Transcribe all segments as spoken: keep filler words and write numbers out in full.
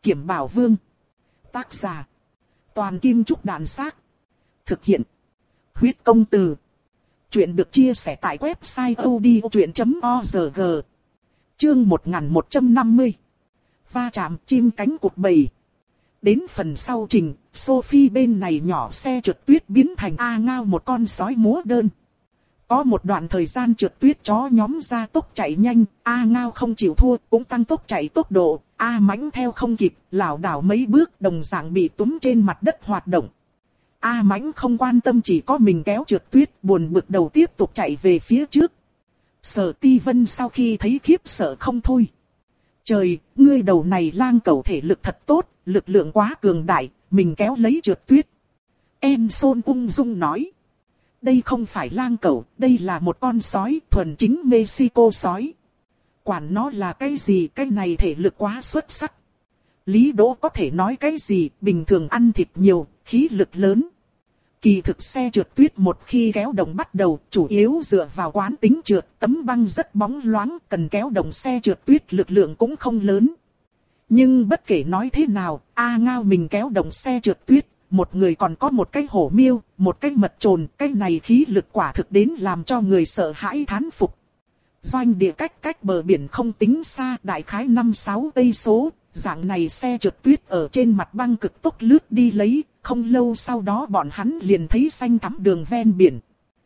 Kiểm Bảo Vương. Tác giả. Toàn Kim Trúc Đàn Xác. Thực hiện. Huyết Công Từ. Chuyện được chia sẻ tại website odchuyện chấm org. Chương một nghìn một trăm năm mươi. Va chạm chim cánh cụt bầy. Đến phần sau trình, Sophie bên này nhỏ xe trượt tuyết biến thành A Ngao một con sói múa đơn. Có một đoạn thời gian trượt tuyết chó nhóm ra tốc chạy nhanh, A Ngao không chịu thua, cũng tăng tốc chạy tốc độ, A Mãnh theo không kịp, lảo đảo mấy bước đồng dạng bị túm trên mặt đất hoạt động. A Mãnh không quan tâm, chỉ có mình kéo trượt tuyết, buồn bực đầu tiếp tục chạy về phía trước. Sở Ti Vân sau khi thấy khiếp sợ không thôi. Trời, ngươi đầu này lang cẩu thể lực thật tốt, lực lượng quá cường đại, mình kéo lấy trượt tuyết. Em Son ung dung nói. Đây không phải lang cẩu, đây là một con sói, thuần chính Mexico sói. Quản nó là cái gì, cái này thể lực quá xuất sắc. Lý Đỗ có thể nói cái gì, bình thường ăn thịt nhiều, khí lực lớn. Kỳ thực xe trượt tuyết một khi kéo động bắt đầu, chủ yếu dựa vào quán tính trượt, tấm băng rất bóng loáng, cần kéo động xe trượt tuyết lực lượng cũng không lớn. Nhưng bất kể nói thế nào, A Ngao mình kéo động xe trượt tuyết, một người còn có một cái hổ miêu, một cái mật trồn, cái này khí lực quả thực đến làm cho người sợ hãi thán phục. Doanh địa cách cách bờ biển không tính xa, đại khái năm sáu cây số, dạng này xe trượt tuyết ở trên mặt băng cực tốc lướt đi lấy, không lâu sau đó bọn hắn liền thấy xanh thắm đường ven biển.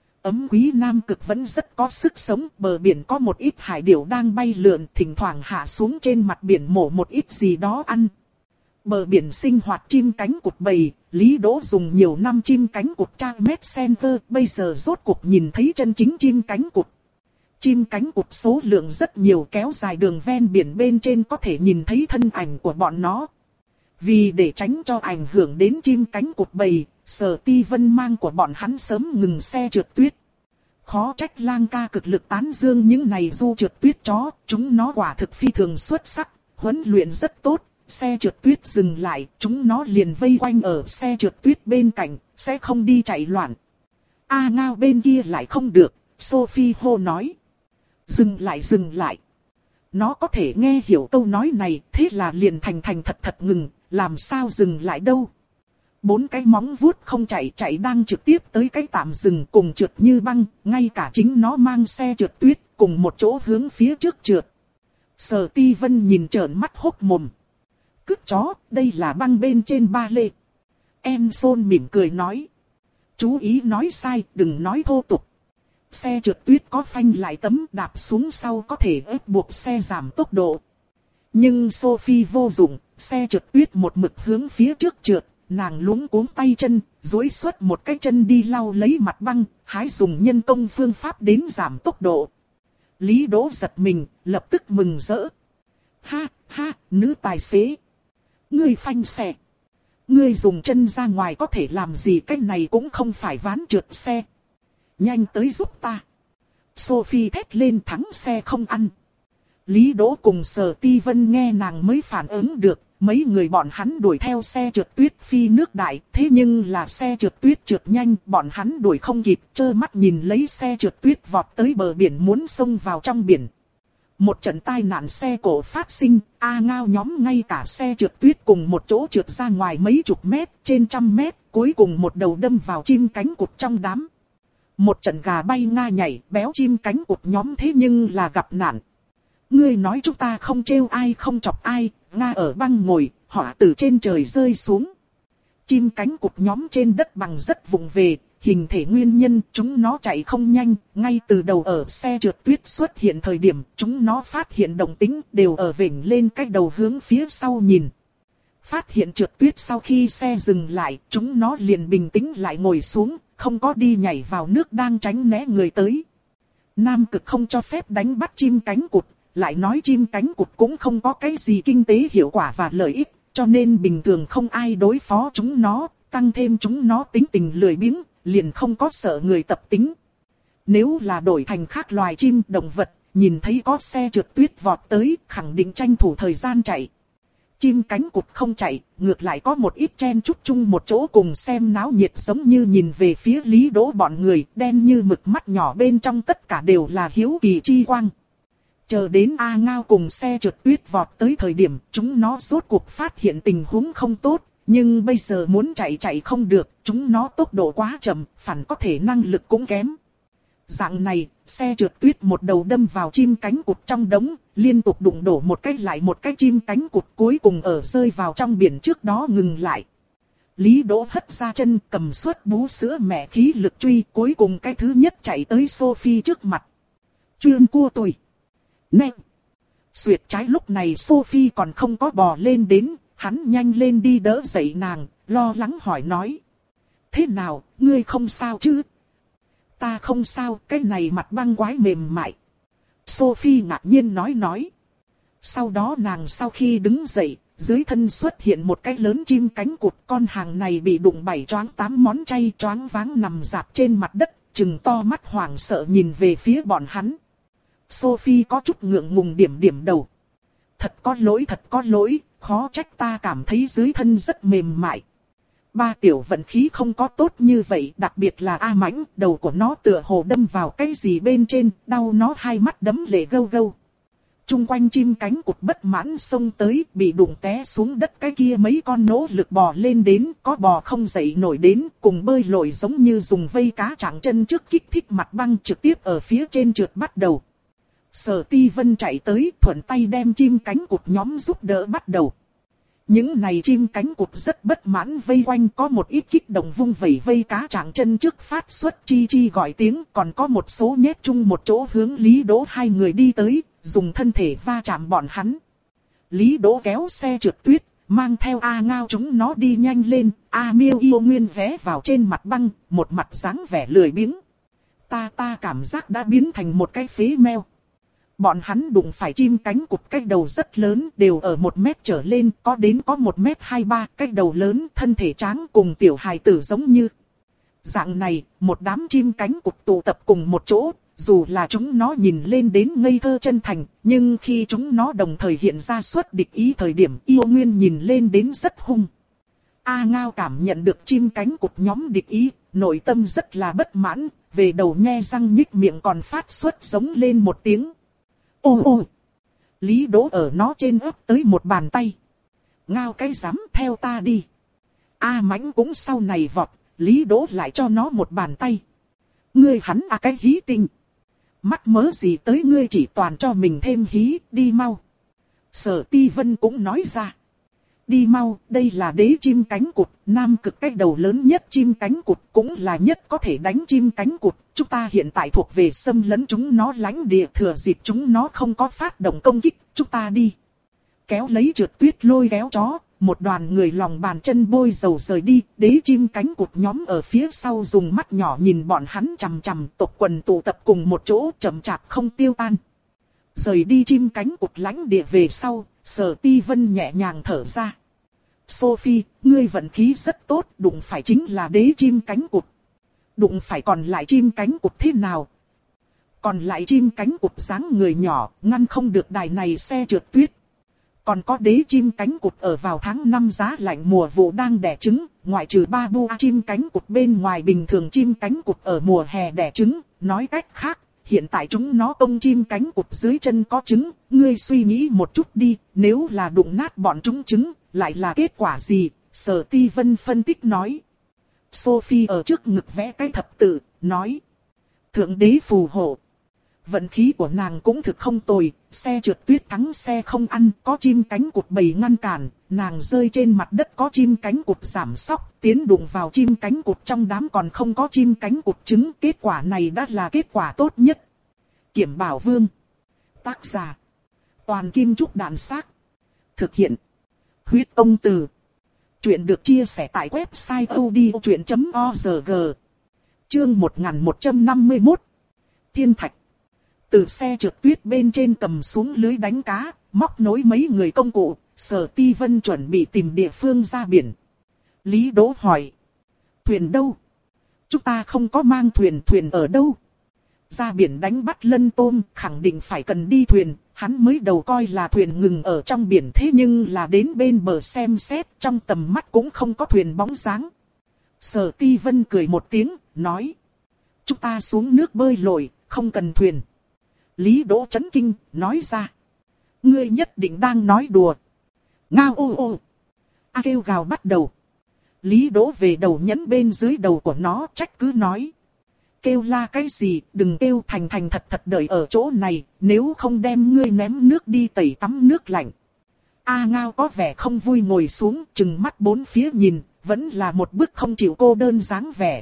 Ấm Quý Nam Cực vẫn rất có sức sống, bờ biển có một ít hải điểu đang bay lượn, thỉnh thoảng hạ xuống trên mặt biển mổ một ít gì đó ăn. Bờ biển sinh hoạt chim cánh cụt bầy, Lý Đỗ dùng nhiều năm chim cánh cụt trang mét center, bây giờ rốt cuộc nhìn thấy chân chính chim cánh cụt. Chim cánh cụt số lượng rất nhiều, kéo dài đường ven biển bên trên có thể nhìn thấy thân ảnh của bọn nó. Vì để tránh cho ảnh hưởng đến chim cánh cụt bầy, Sở Ti Vân mang của bọn hắn sớm ngừng xe trượt tuyết. Khó trách Lang ca cực lực tán dương những này du trượt tuyết chó, chúng nó quả thực phi thường xuất sắc, huấn luyện rất tốt. Xe trượt tuyết dừng lại, chúng nó liền vây quanh ở xe trượt tuyết bên cạnh, sẽ không đi chạy loạn. A Ngao bên kia lại không được, Sophie hô nói. Dừng lại dừng lại. Nó có thể nghe hiểu câu nói này, thế là liền thành thành thật thật ngừng, làm sao dừng lại đâu. Bốn cái móng vuốt không chạy chạy đang trực tiếp tới cái tạm dừng cùng trượt như băng, ngay cả chính nó mang xe trượt tuyết cùng một chỗ hướng phía trước trượt. Sở Ti Vân nhìn trợn mắt hốc mồm. Cứt chó, đây là băng bên trên ba lê. Em Son mỉm cười nói. Chú ý nói sai, đừng nói thô tục. Xe trượt tuyết có phanh lại tấm, đạp xuống sau có thể ép buộc xe giảm tốc độ. Nhưng Sophie vô dụng, xe trượt tuyết một mực hướng phía trước trượt, nàng luống cuống tay chân, duỗi xuất một cái chân đi lau lấy mặt băng, hái dùng nhân công phương pháp đến giảm tốc độ. Lý Đỗ giật mình, lập tức mừng rỡ. Ha, ha, nữ tài xế. Ngươi phanh xe. Ngươi dùng chân ra ngoài có thể làm gì, cái này cũng không phải ván trượt xe. Nhanh tới giúp ta. Sophie thét lên, thắng xe không ăn. Lý Đỗ cùng Sở Ti Vân nghe nàng mới phản ứng được, mấy người bọn hắn đuổi theo xe trượt tuyết phi nước đại, thế nhưng là xe trượt tuyết trượt nhanh, bọn hắn đuổi không kịp, trơ mắt nhìn lấy xe trượt tuyết vọt tới bờ biển muốn xông vào trong biển. Một trận tai nạn xe cộ phát sinh, A Ngao nhóm ngay cả xe trượt tuyết cùng một chỗ trượt ra ngoài mấy chục mét, trên trăm mét, cuối cùng một đầu đâm vào chim cánh cụt trong đám. Một trận gà bay nga nhảy, béo chim cánh cụt nhóm thế nhưng là gặp nạn. Ngươi nói chúng ta không trêu ai không chọc ai, Nga ở băng ngồi, họa từ trên trời rơi xuống. Chim cánh cụt nhóm trên đất bằng rất vụng về, hình thể nguyên nhân chúng nó chạy không nhanh, ngay từ đầu ở xe trượt tuyết xuất hiện thời điểm chúng nó phát hiện động tĩnh đều ở vểnh lên cái đầu hướng phía sau nhìn. Phát hiện trượt tuyết sau khi xe dừng lại, chúng nó liền bình tĩnh lại ngồi xuống, không có đi nhảy vào nước đang tránh né người tới. Nam Cực không cho phép đánh bắt chim cánh cụt, lại nói chim cánh cụt cũng không có cái gì kinh tế hiệu quả và lợi ích, cho nên bình thường không ai đối phó chúng nó, tăng thêm chúng nó tính tình lười biếng, liền không có sợ người tập tính. Nếu là đổi thành khác loài chim, động vật, nhìn thấy có xe trượt tuyết vọt tới, khẳng định tranh thủ thời gian chạy. Chim cánh cụt không chạy, ngược lại có một ít chen chúc chung một chỗ cùng xem náo nhiệt, giống như nhìn về phía Lý Đỗ bọn người, đen như mực mắt nhỏ bên trong tất cả đều là hiếu kỳ chi quang. Chờ đến A Ngao cùng xe trượt tuyết vọt tới thời điểm chúng nó rốt cuộc phát hiện tình huống không tốt. Nhưng bây giờ muốn chạy chạy không được, chúng nó tốc độ quá chậm, phản có thể năng lực cũng kém. Dạng này, xe trượt tuyết một đầu đâm vào chim cánh cụt trong đống, liên tục đụng đổ một cái lại một cái chim cánh cụt, cuối cùng ở rơi vào trong biển trước đó ngừng lại. Lý Đỗ hất ra chân cầm suất bú sữa mẹ khí lực truy, cuối cùng cái thứ nhất chạy tới Sophie trước mặt. Chuyên cua tôi. Nè. Xuyệt trái lúc này Sophie còn không có bò lên đến, hắn nhanh lên đi đỡ dậy nàng, lo lắng hỏi nói. Thế nào, ngươi không sao chứ? Ta không sao, cái này mặt băng quái mềm mại. Sophie ngạc nhiên nói nói. Sau đó nàng sau khi đứng dậy, dưới thân xuất hiện một cái lớn chim cánh cụt. Con hàng này bị đụng bảy choáng tám món chay, choáng váng nằm rạp trên mặt đất, trừng to mắt hoảng sợ nhìn về phía bọn hắn. Sophie có chút ngượng ngùng điểm điểm đầu. Thật có lỗi, thật có lỗi, khó trách ta cảm thấy dưới thân rất mềm mại. Ba tiểu vận khí không có tốt như vậy, đặc biệt là A Mãnh, đầu của nó tựa hồ đâm vào cái gì bên trên, đau nó hai mắt đấm lệ gâu gâu. Trung quanh chim cánh cụt bất mãn xông tới, bị đụng té xuống đất, cái kia mấy con nỗ lực bò lên đến, có bò không dậy nổi đến, cùng bơi lội giống như dùng vây cá trạng chân trước kích thích mặt băng trực tiếp ở phía trên trượt bắt đầu. Sở Ti Vân chạy tới, thuận tay đem chim cánh cụt nhóm giúp đỡ bắt đầu. Những này chim cánh cụt rất bất mãn vây quanh, có một ít kích động vung vẩy vây cá trạng chân trước phát xuất chi chi gọi tiếng, còn có một số nhét chung một chỗ hướng Lý Đỗ hai người đi tới, dùng thân thể va chạm bọn hắn. Lý Đỗ kéo xe trượt tuyết, mang theo A Ngao chúng nó đi nhanh lên, A Miêu yêu nguyên vé vào trên mặt băng, một mặt dáng vẻ lười biếng. Ta ta cảm giác đã biến thành một cái phế meo. Bọn hắn đụng phải chim cánh cụt cái đầu rất lớn, đều ở một mét trở lên, có đến có một mét hai ba, cái đầu lớn, thân thể tráng cùng tiểu hài tử giống như. Dạng này, một đám chim cánh cụt tụ tập cùng một chỗ, dù là chúng nó nhìn lên đến ngây thơ chân thành, nhưng khi chúng nó đồng thời hiện ra xuất địch ý thời điểm yêu nguyên nhìn lên đến rất hung. A Ngao cảm nhận được chim cánh cụt nhóm địch ý, nội tâm rất là bất mãn, về đầu nhe răng nhích miệng còn phát xuất giống lên một tiếng. Ô ô! Lý Đỗ ở nó trên ấp tới một bàn tay. Ngao cái dám theo ta đi. A Mãnh cũng sau này vọt, Lý Đỗ lại cho nó một bàn tay. Ngươi hắn à cái hí tinh. Mắc mớ gì tới ngươi chỉ toàn cho mình thêm hí, đi mau. Sở Ti Vân cũng nói ra. Đi mau, đây là đế chim cánh cụt, nam cực cái đầu lớn nhất chim cánh cụt, cũng là nhất có thể đánh chim cánh cụt. Chúng ta hiện tại thuộc về xâm lấn chúng nó lãnh địa, thừa dịp chúng nó không có phát động công kích, chúng ta đi. Kéo lấy trượt tuyết lôi kéo chó, một đoàn người lòng bàn chân bôi dầu rời đi, đế chim cánh cụt nhóm ở phía sau dùng mắt nhỏ nhìn bọn hắn chằm chằm, tộc quần tụ tập cùng một chỗ chậm chạp không tiêu tan. Rời đi chim cánh cụt lãnh địa về sau, Sở Ti Vân nhẹ nhàng thở ra. Sophie, ngươi vận khí rất tốt, đụng phải chính là đế chim cánh cụt. Đụng phải còn lại chim cánh cụt thế nào? Còn lại chim cánh cụt dáng người nhỏ, ngăn không được đài này xe trượt tuyết. Còn có đế chim cánh cụt ở vào tháng năm giá lạnh mùa vụ đang đẻ trứng, ngoại trừ ba bu chim cánh cụt bên ngoài bình thường chim cánh cụt ở mùa hè đẻ trứng, nói cách khác. Hiện tại chúng nó công chim cánh cụt dưới chân có trứng, ngươi suy nghĩ một chút đi, nếu là đụng nát bọn chúng trứng, lại là kết quả gì? Sở Ti Vân phân tích nói. Sophie ở trước ngực vẽ cái thập tự, nói. Thượng đế phù hộ. Vận khí của nàng cũng thực không tồi, xe trượt tuyết thắng xe không ăn, có chim cánh cụt bầy ngăn cản, nàng rơi trên mặt đất có chim cánh cụt giảm sóc, tiến đụng vào chim cánh cụt trong đám còn không có chim cánh cụt trứng, kết quả này đã là kết quả tốt nhất. Kiểm Bảo Vương. Tác giả. Toàn Kim Trúc Đạn Xác. Thực hiện. Huyết Công Từ. Chuyện được chia sẻ tại website odchuyện chấm org. Chương một nghìn một trăm năm mươi mốt. Thiên Thạch. Từ xe trượt tuyết bên trên cầm xuống lưới đánh cá, móc nối mấy người công cụ, Sở Ti Vân chuẩn bị tìm địa phương ra biển. Lý Đỗ hỏi. Thuyền đâu? Chúng ta không có mang thuyền, thuyền ở đâu? Ra biển đánh bắt lân tôm, khẳng định phải cần đi thuyền, hắn mới đầu coi là thuyền ngừng ở trong biển, thế nhưng là đến bên bờ xem xét, trong tầm mắt cũng không có thuyền bóng dáng. Sở Ti Vân cười một tiếng, nói. Chúng ta xuống nước bơi lội, không cần thuyền. Lý Đỗ chấn kinh, nói ra. Ngươi nhất định đang nói đùa. Ngao ô ô. A kêu gào bắt đầu. Lý Đỗ về đầu nhấn bên dưới đầu của nó, trách cứ nói. Kêu la cái gì, đừng kêu, thành thành thật thật đợi ở chỗ này, nếu không đem ngươi ném nước đi tẩy tắm nước lạnh. A Ngao có vẻ không vui ngồi xuống, trừng mắt bốn phía nhìn, vẫn là một bức không chịu cô đơn dáng vẻ.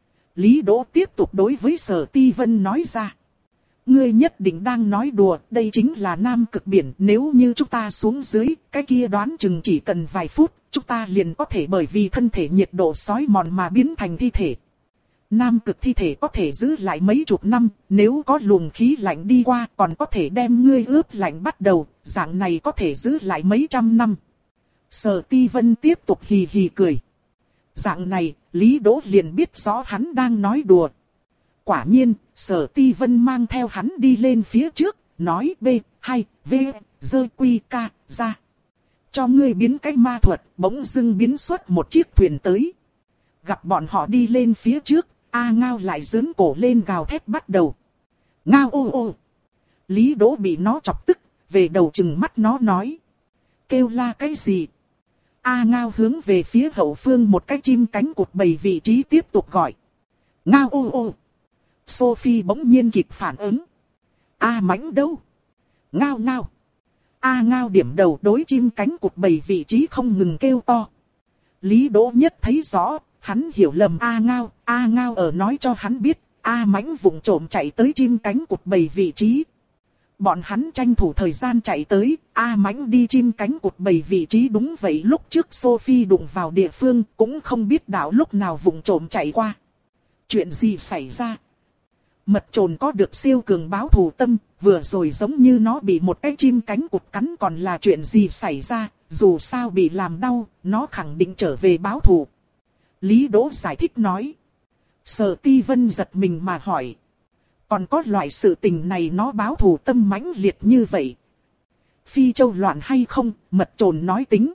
Lý Đỗ tiếp tục đối với Sở Ti Vân nói ra. Ngươi nhất định đang nói đùa, đây chính là Nam Cực Biển, nếu như chúng ta xuống dưới, cái kia đoán chừng chỉ cần vài phút, chúng ta liền có thể bởi vì thân thể nhiệt độ sói mòn mà biến thành thi thể. Nam Cực thi thể có thể giữ lại mấy chục năm, nếu có luồng khí lạnh đi qua còn có thể đem ngươi ướp lạnh bắt đầu, dạng này có thể giữ lại mấy trăm năm. Sở Ti Vân tiếp tục hì hì cười. Dạng này, Lý Đỗ liền biết rõ hắn đang nói đùa. Quả nhiên, Sở Ti Vân mang theo hắn đi lên phía trước, nói B, hai, V, dơ quy ca, ra. Cho ngươi biến cái ma thuật, bỗng dưng biến xuất một chiếc thuyền tới. Gặp bọn họ đi lên phía trước, A Ngao lại giương cổ lên gào thét bắt đầu. Ngao ô ô. Lý Đỗ bị nó chọc tức, về đầu chừng mắt nó nói. Kêu la cái gì? A Ngao hướng về phía hậu phương một cái chim cánh cụt bầy vị trí tiếp tục gọi. Ngao ô ô. Sophie bỗng nhiên kịp phản ứng. A Mãnh đâu? Ngao ngao. A Ngao điểm đầu đối chim cánh cụt bầy vị trí không ngừng kêu to. Lý Đỗ nhất thấy rõ, hắn hiểu lầm A Ngao, A Ngao ở nói cho hắn biết, A Mãnh vụng trộm chạy tới chim cánh cụt bầy vị trí. Bọn hắn tranh thủ thời gian chạy tới, A Mãnh đi chim cánh cụt bầy vị trí đúng vậy lúc trước Sophie đụng vào địa phương, cũng không biết đạo lúc nào vụng trộm chạy qua. Chuyện gì xảy ra? Mật trồn có được siêu cường báo thù tâm, vừa rồi giống như nó bị một cái chim cánh cụt cắn, còn là chuyện gì xảy ra, dù sao bị làm đau, nó khẳng định trở về báo thù. Lý Đỗ giải thích nói. Sở Ti Vân giật mình mà hỏi. Còn có loại sự tình này nó báo thù tâm mãnh liệt như vậy? Phi châu loạn hay không, mật trồn nói tính.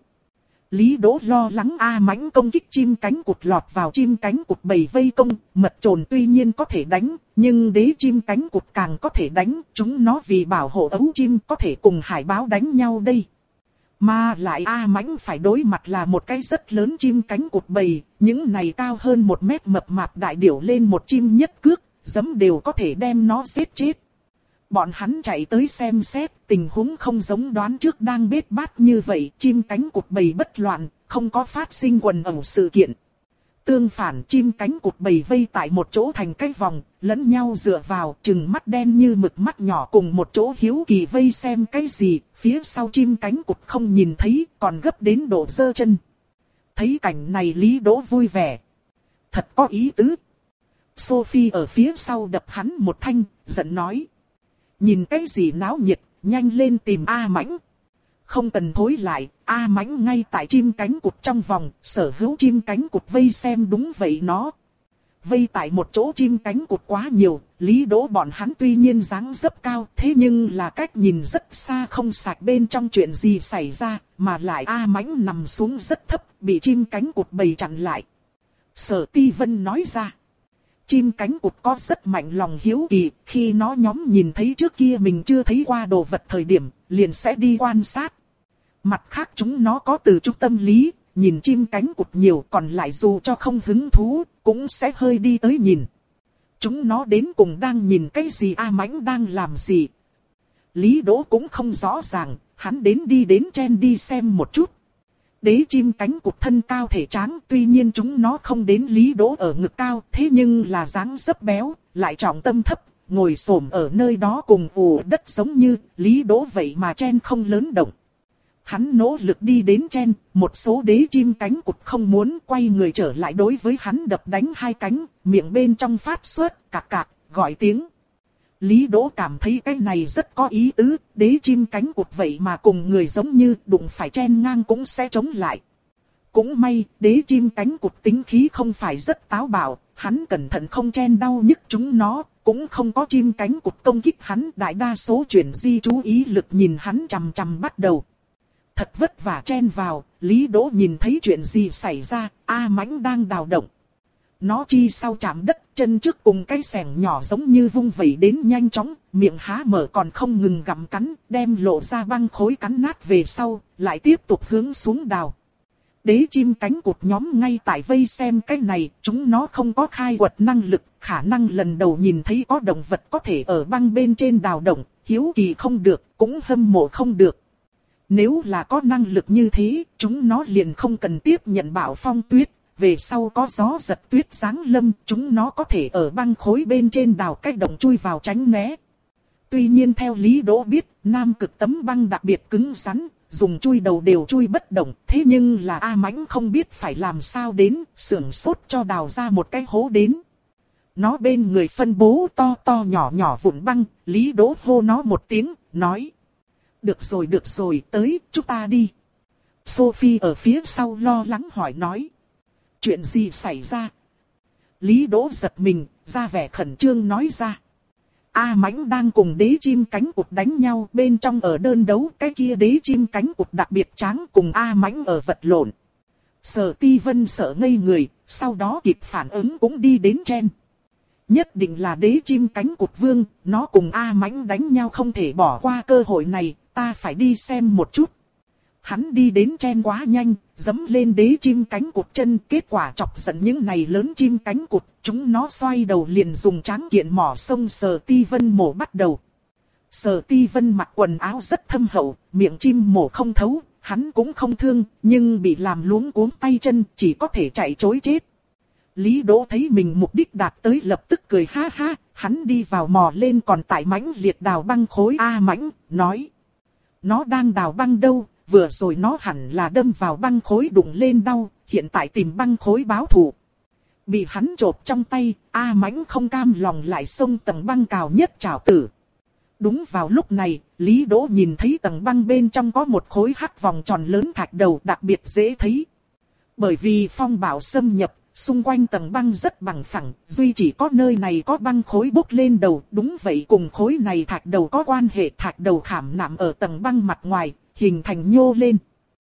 Lý Đỗ lo lắng A Mãnh công kích chim cánh cụt lọt vào chim cánh cụt bầy vây công, mật trồn tuy nhiên có thể đánh, nhưng đế chim cánh cụt càng có thể đánh, chúng nó vì bảo hộ ấu chim có thể cùng hải báo đánh nhau đây. Mà lại A Mãnh phải đối mặt là một cái rất lớn chim cánh cụt bầy, những này cao hơn một mét mập mạp đại điểu lên một chim nhất cước, giẫm đều có thể đem nó giết chết. Bọn hắn chạy tới xem xét, tình huống không giống đoán trước đang bết bát như vậy, chim cánh cụt bầy bất loạn, không có phát sinh quần ẩu sự kiện. Tương phản chim cánh cụt bầy vây tại một chỗ thành cái vòng, lẫn nhau dựa vào, trừng mắt đen như mực mắt nhỏ cùng một chỗ hiếu kỳ vây xem cái gì, phía sau chim cánh cụt không nhìn thấy, còn gấp đến độ giơ chân. Thấy cảnh này Lý Đỗ vui vẻ. Thật có ý tứ. Sophie ở phía sau đập hắn một thanh, giận nói. Nhìn cái gì náo nhiệt, nhanh lên tìm A Mãnh. Không cần thối lại, A Mãnh ngay tại chim cánh cụt trong vòng, sở hữu chim cánh cụt vây xem đúng vậy nó. Vây tại một chỗ chim cánh cụt quá nhiều, Lý Đỗ bọn hắn tuy nhiên dáng dấp cao, thế nhưng là cách nhìn rất xa không sạch bên trong chuyện gì xảy ra, mà lại A Mãnh nằm xuống rất thấp, bị chim cánh cụt bầy chặn lại. Sở Ti Vân nói ra. Chim cánh cụt có rất mạnh lòng hiếu kỳ, khi nó nhóm nhìn thấy trước kia mình chưa thấy qua đồ vật thời điểm, liền sẽ đi quan sát. Mặt khác chúng nó có từ trung tâm lý, nhìn chim cánh cụt nhiều còn lại dù cho không hứng thú, cũng sẽ hơi đi tới nhìn. Chúng nó đến cùng đang nhìn cái gì, A Mãnh đang làm gì. Lý Đỗ cũng không rõ ràng, hắn đến đi đến chen đi xem một chút. Đế chim cánh cụt thân cao thể tráng, tuy nhiên chúng nó không đến Lý Đỗ ở ngực cao, thế nhưng là dáng dấp béo, lại trọng tâm thấp, ngồi xổm ở nơi đó cùng ù đất giống như Lý Đỗ vậy mà chen không lớn động. Hắn nỗ lực đi đến chen, một số đế chim cánh cụt không muốn quay người trở lại đối với hắn đập đánh hai cánh, miệng bên trong phát xuất cạc cạc, gọi tiếng. Lý Đỗ cảm thấy cái này rất có ý tứ, đế chim cánh cụt vậy mà cùng người giống như đụng phải chen ngang cũng sẽ chống lại. Cũng may, đế chim cánh cụt tính khí không phải rất táo bạo, hắn cẩn thận không chen đau nhức chúng nó, cũng không có chim cánh cụt công kích hắn, đại đa số chuyển di chú ý lực nhìn hắn chằm chằm bắt đầu. Thật vất vả chen vào, Lý Đỗ nhìn thấy chuyện gì xảy ra, A Mãnh đang đào động. Nó chi sau chạm đất, chân trước cùng cái xẻng nhỏ giống như vung vẩy đến nhanh chóng, miệng há mở còn không ngừng gặm cắn, đem lộ ra băng khối cắn nát về sau, lại tiếp tục hướng xuống đào. Đế chim cánh cụt nhóm ngay tại vây xem cái này, chúng nó không có khai quật năng lực, khả năng lần đầu nhìn thấy có động vật có thể ở băng bên trên đào động, hiếu kỳ không được, cũng hâm mộ không được. Nếu là có năng lực như thế, chúng nó liền không cần tiếp nhận bão phong tuyết, về sau có gió giật tuyết giáng lâm, chúng nó có thể ở băng khối bên trên đào cách động chui vào tránh né. Tuy nhiên theo Lý Đỗ biết, Nam Cực tấm băng đặc biệt cứng rắn, dùng chui đầu đều chui bất động, thế nhưng là A Mãnh không biết phải làm sao đến, sưởng sốt cho đào ra một cái hố đến. Nó bên người phân bố to to nhỏ nhỏ vụn băng, Lý Đỗ hô nó một tiếng, nói. Được rồi được rồi, tới, chúng ta đi. Sophie ở phía sau lo lắng hỏi nói. Chuyện gì xảy ra? Lý Đỗ giật mình, ra vẻ khẩn trương nói ra. A Mãnh đang cùng đế chim cánh cụt đánh nhau, bên trong ở đơn đấu, cái kia đế chim cánh cụt đặc biệt tráng cùng A Mãnh ở vật lộn. Sở Ti Vân sợ ngây người, sau đó kịp phản ứng cũng đi đến chen. Nhất định là đế chim cánh cụt vương, nó cùng A Mãnh đánh nhau không thể bỏ qua cơ hội này, ta phải đi xem một chút. Hắn đi đến chen quá nhanh, dẫm lên đế chim cánh cụt chân, kết quả chọc giận những này lớn chim cánh cụt, chúng nó xoay đầu liền dùng tráng kiện mỏ sông Sở Ti Vân mổ bắt đầu. Sở Ti Vân mặc quần áo rất thâm hậu, miệng chim mổ không thấu, hắn cũng không thương, nhưng bị làm luống cuống tay chân, chỉ có thể chạy trối chết. Lý Đỗ thấy mình mục đích đạt tới lập tức cười ha ha, hắn đi vào mò lên còn tại mãnh liệt đào băng khối A Mãnh, nói. Nó đang đào băng đâu, vừa rồi nó hẳn là đâm vào băng khối đụng lên đau, hiện tại tìm băng khối báo thù. Bị hắn chộp trong tay, A Mãnh không cam lòng lại xông tầng băng cao nhất trảo tử. Đúng vào lúc này, Lý Đỗ nhìn thấy tầng băng bên trong có một khối hắc vòng tròn lớn thạch đầu đặc biệt dễ thấy. Bởi vì phong bão xâm nhập, xung quanh tầng băng rất bằng phẳng, duy chỉ có nơi này có băng khối bốc lên đầu, đúng vậy cùng khối này thạch đầu có quan hệ, thạch đầu khảm nạm ở tầng băng mặt ngoài, hình thành nhô lên.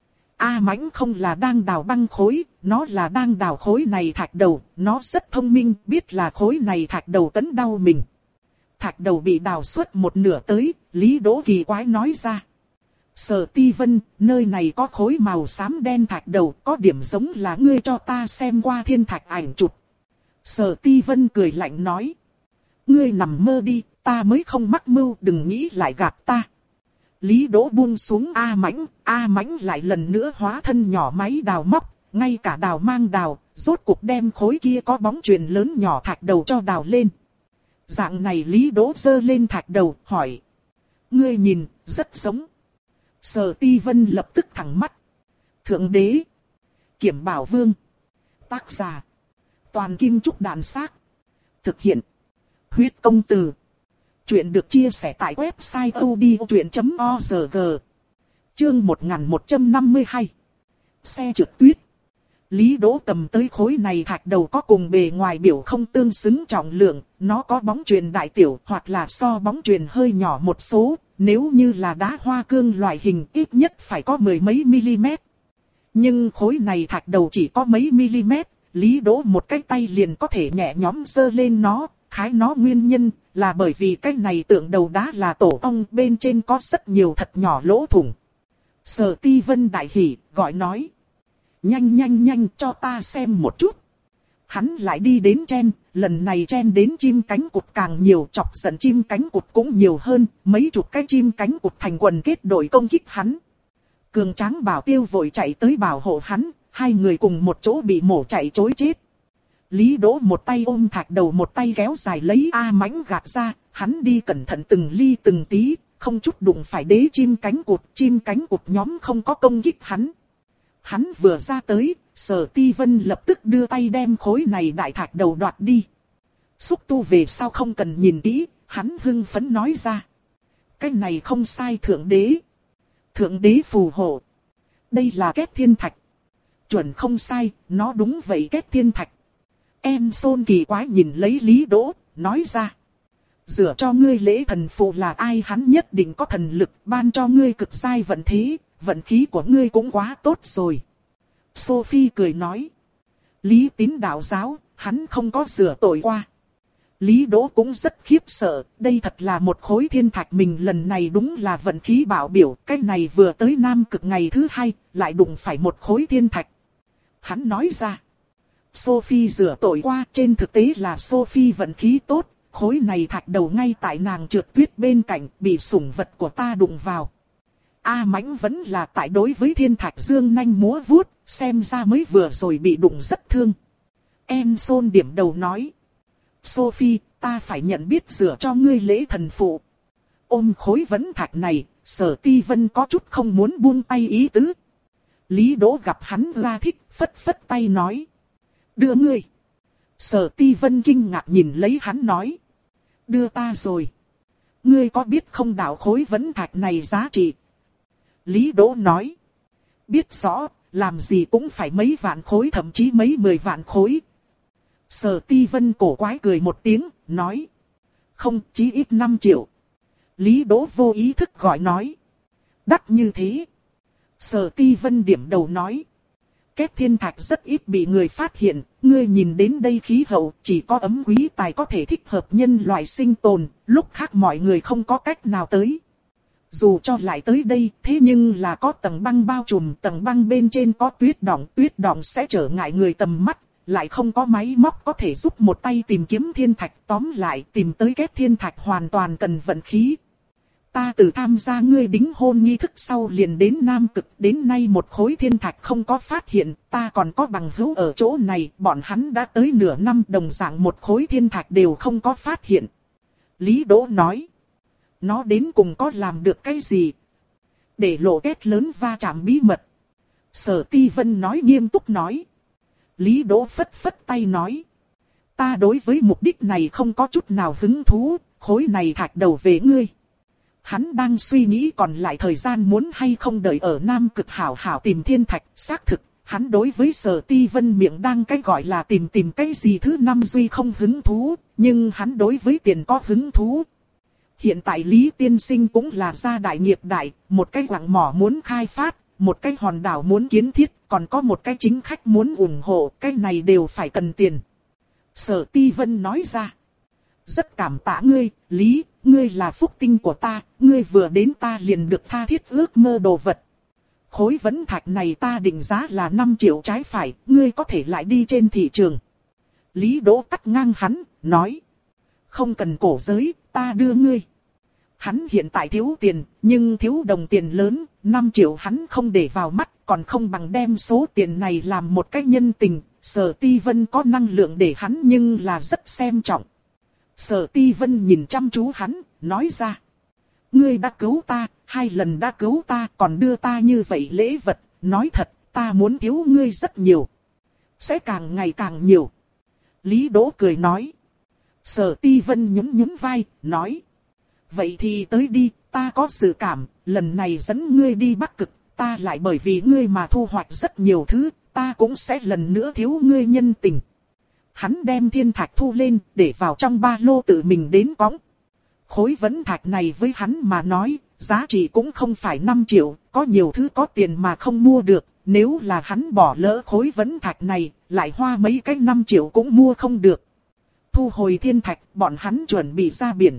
A Mãnh không là đang đào băng khối, nó là đang đào khối này thạch đầu, nó rất thông minh, biết là khối này thạch đầu tấn đau mình. Thạch đầu bị đào suốt một nửa tới, Lý Đỗ kỳ quái nói ra. Sở Ti Vân, nơi này có khối màu xám đen thạch đầu, có điểm giống là ngươi cho ta xem qua thiên thạch ảnh chụp. Sở Ti Vân cười lạnh nói. Ngươi nằm mơ đi, ta mới không mắc mưu, đừng nghĩ lại gạt ta. Lý Đỗ buông xuống A Mãnh, A Mãnh lại lần nữa hóa thân nhỏ máy đào móc, ngay cả đào mang đào, rốt cuộc đem khối kia có bóng chuyền lớn nhỏ thạch đầu cho đào lên. Dạng này Lý Đỗ giơ lên thạch đầu, hỏi. Ngươi nhìn, rất giống. Sở Ti Vân lập tức thẳng mắt. Thượng đế. Kiểm Bảo Vương. Tác giả. Toàn Kim Trúc Đàn Xác. Thực hiện. Huyết Công Từ. Chuyện được chia sẻ tại website odchuyện chấm org. Chương một nghìn một trăm năm mươi hai. Xe trượt tuyết. Lý Đỗ cầm tới khối này thạch đầu có cùng bề ngoài biểu không tương xứng trọng lượng, nó có bóng chuyền đại tiểu hoặc là so bóng chuyền hơi nhỏ một số, nếu như là đá hoa cương loại hình ít nhất phải có mười mấy mm. Nhưng khối này thạch đầu chỉ có mấy mm, Lý Đỗ một cái tay liền có thể nhẹ nhõm giơ lên nó, khái nó nguyên nhân là bởi vì cái này tượng đầu đá là tổ ong, bên trên có rất nhiều thật nhỏ lỗ thủng. Sở Ti Vân đại hỉ, gọi nói. Nhanh nhanh nhanh cho ta xem một chút. Hắn lại đi đến chen, lần này chen đến chim cánh cụt càng nhiều, chọc giận chim cánh cụt cũng nhiều hơn, mấy chục cái chim cánh cụt thành quần kết đội công kích hắn. Cường Tráng Bảo Tiêu vội chạy tới bảo hộ hắn, hai người cùng một chỗ bị mổ chạy trối chết. Lý Đỗ một tay ôm thạch đầu một tay kéo dài lấy A Mãnh gạt ra, hắn đi cẩn thận từng ly từng tí, không chút đụng phải đế chim cánh cụt, chim cánh cụt nhóm không có công kích hắn. Hắn vừa ra tới, Sở Ti Vân lập tức đưa tay đem khối này đại thạch đầu đoạt đi. Xúc tu về sau không cần nhìn kỹ, hắn hưng phấn nói ra. Cái này không sai thượng đế. Thượng đế phù hộ. Đây là Kết Thiên Thạch. Chuẩn không sai, nó đúng vậy Kết Thiên Thạch. Em Sôn kỳ quái nhìn lấy Lý Đỗ, nói ra. Dựa cho ngươi lễ thần phụ là ai, hắn nhất định có thần lực ban cho ngươi cực sai vận thế. Vận khí của ngươi cũng quá tốt rồi. Sophie cười nói. Lý Tín đạo giáo, hắn không có rửa tội qua. Lý Đỗ cũng rất khiếp sợ, đây thật là một khối thiên thạch, mình lần này đúng là vận khí bảo biểu, cái này vừa tới Nam Cực ngày thứ hai, lại đụng phải một khối thiên thạch. Hắn nói ra, Sophie rửa tội qua, trên thực tế là Sophie vận khí tốt, khối này thạch đầu ngay tại nàng trượt tuyết bên cạnh, bị sủng vật của ta đụng vào. A Mãnh vẫn là tại đối với thiên thạch dương nanh múa vuốt, xem ra mới vừa rồi bị đụng rất thương. Em Son điểm đầu nói, Sophie, ta phải nhận biết rửa cho ngươi lễ thần phụ. Ôm khối vấn thạch này, Sở Ti Vân có chút không muốn buông tay ý tứ. Lý Đỗ gặp hắn ra thích, phất phất tay nói, đưa ngươi. Sở Ti Vân kinh ngạc nhìn lấy hắn nói, đưa ta rồi. Ngươi có biết không đạo khối vấn thạch này giá trị? Lý Đỗ nói, biết rõ, làm gì cũng phải mấy vạn khối, thậm chí mấy mười vạn khối. Sở Ti Vân cổ quái cười một tiếng, nói, không, chí ít năm triệu. Lý Đỗ vô ý thức gọi nói, đắt như thế. Sở Ti Vân điểm đầu nói, Kết thiên thạch rất ít bị người phát hiện, ngươi nhìn đến đây khí hậu chỉ có ấm quý tài có thể thích hợp nhân loại sinh tồn, lúc khác mọi người không có cách nào tới. Dù cho lại tới đây, thế nhưng là có tầng băng bao trùm, tầng băng bên trên có tuyết đọng, tuyết đọng sẽ trở ngại người tầm mắt, lại không có máy móc có thể giúp một tay tìm kiếm thiên thạch, tóm lại tìm tới kết thiên thạch hoàn toàn cần vận khí. Ta từ tham gia ngươi đính hôn nghi thức sau liền đến Nam Cực, đến nay một khối thiên thạch không có phát hiện, ta còn có bằng hữu ở chỗ này, bọn hắn đã tới nửa năm đồng dạng một khối thiên thạch đều không có phát hiện. Lý Đỗ nói, nó đến cùng có làm được cái gì? Để lộ kết lớn va chạm bí mật. Sở Ti Vân nói nghiêm túc nói. Lý Đỗ phất phất tay nói, ta đối với mục đích này không có chút nào hứng thú, khối này thạch đầu về ngươi. Hắn đang suy nghĩ còn lại thời gian muốn hay không đợi ở Nam Cực hảo hảo tìm thiên thạch, xác thực, hắn đối với Sở Ti Vân miệng đang cái gọi là tìm tìm cái gì thứ năm duy không hứng thú, nhưng hắn đối với tiền có hứng thú. Hiện tại Lý Tiên Sinh cũng là gia đại nghiệp đại, một cái quặng mỏ muốn khai phát, một cái hòn đảo muốn kiến thiết, còn có một cái chính khách muốn ủng hộ, cái này đều phải cần tiền. Sở Ti Vân nói ra, rất cảm tạ ngươi, Lý, ngươi là phúc tinh của ta, ngươi vừa đến ta liền được tha thiết ước mơ đồ vật. Khối vấn thạch này ta định giá là năm triệu trái phải, ngươi có thể lại đi trên thị trường. Lý Đỗ cắt ngang hắn, nói, không cần cổ giới, ta đưa ngươi. Hắn hiện tại thiếu tiền, nhưng thiếu đồng tiền lớn, năm triệu hắn không để vào mắt, còn không bằng đem số tiền này làm một cái nhân tình. Sở Ti Vân có năng lượng để hắn nhưng là rất xem trọng. Sở Ti Vân nhìn chăm chú hắn, nói ra, ngươi đã cứu ta, hai lần đã cứu ta, còn đưa ta như vậy lễ vật, nói thật, ta muốn thiếu ngươi rất nhiều. Sẽ càng ngày càng nhiều. Lý Đỗ cười nói. Sở Ti Vân nhún nhún vai, nói, vậy thì tới đi, ta có dự cảm, lần này dẫn ngươi đi Bắc Cực, ta lại bởi vì ngươi mà thu hoạch rất nhiều thứ, ta cũng sẽ lần nữa thiếu ngươi nhân tình. Hắn đem thiên thạch thu lên, để vào trong ba lô tự mình đến cõng. Khối vấn thạch này với hắn mà nói, giá trị cũng không phải năm triệu, có nhiều thứ có tiền mà không mua được. Nếu là hắn bỏ lỡ khối vấn thạch này, lại hoa mấy cái năm triệu cũng mua không được. Thu hồi thiên thạch, bọn hắn chuẩn bị ra biển.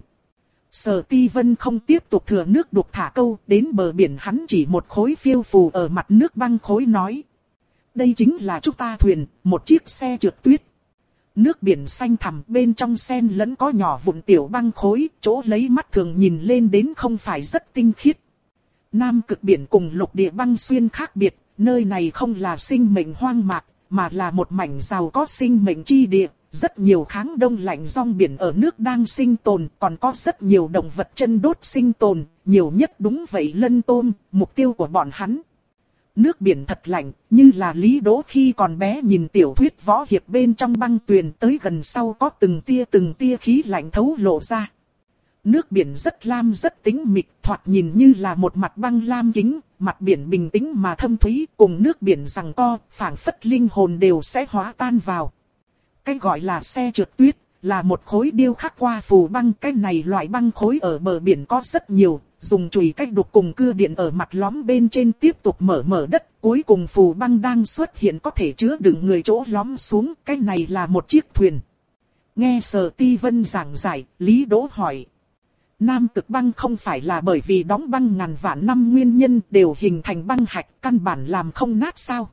Sở Ti Vân không tiếp tục thừa nước đục thả câu, đến bờ biển hắn chỉ một khối phiêu phù ở mặt nước băng khối nói. Đây chính là chúng ta thuyền, một chiếc xe trượt tuyết. Nước biển xanh thẳm, bên trong xen lẫn có nhỏ vụn tiểu băng khối, chỗ lấy mắt thường nhìn lên đến không phải rất tinh khiết. Nam Cực biển cùng lục địa băng xuyên khác biệt, nơi này không là sinh mệnh hoang mạc, mà là một mảnh giàu có sinh mệnh chi địa. Rất nhiều kháng đông lạnh rong biển ở nước đang sinh tồn, còn có rất nhiều động vật chân đốt sinh tồn, nhiều nhất đúng vậy lân tôm, mục tiêu của bọn hắn. Nước biển thật lạnh, như là Lý Đỗ khi còn bé nhìn tiểu thuyết võ hiệp bên trong băng tuyền, tới gần sau có từng tia từng tia khí lạnh thấu lộ ra. Nước biển rất lam rất tĩnh mịch, thoạt nhìn như là một mặt băng lam kính, mặt biển bình tĩnh mà thâm thúy, cùng nước biển giằng co, phảng phất linh hồn đều sẽ hóa tan vào. Cái gọi là xe trượt tuyết, là một khối điêu khắc qua phù băng. Cái này loại băng khối ở bờ biển có rất nhiều, dùng chùy cách đục cùng cưa điện ở mặt lõm bên trên tiếp tục mở mở đất, cuối cùng phù băng đang xuất hiện có thể chứa đựng người chỗ lõm xuống, cái này là một chiếc thuyền. Nghe Sở Ti Vân giảng giải, Lý Đỗ hỏi. Nam Cực băng không phải là bởi vì đóng băng ngàn vạn năm nguyên nhân đều hình thành băng hạch, căn bản làm không nát sao?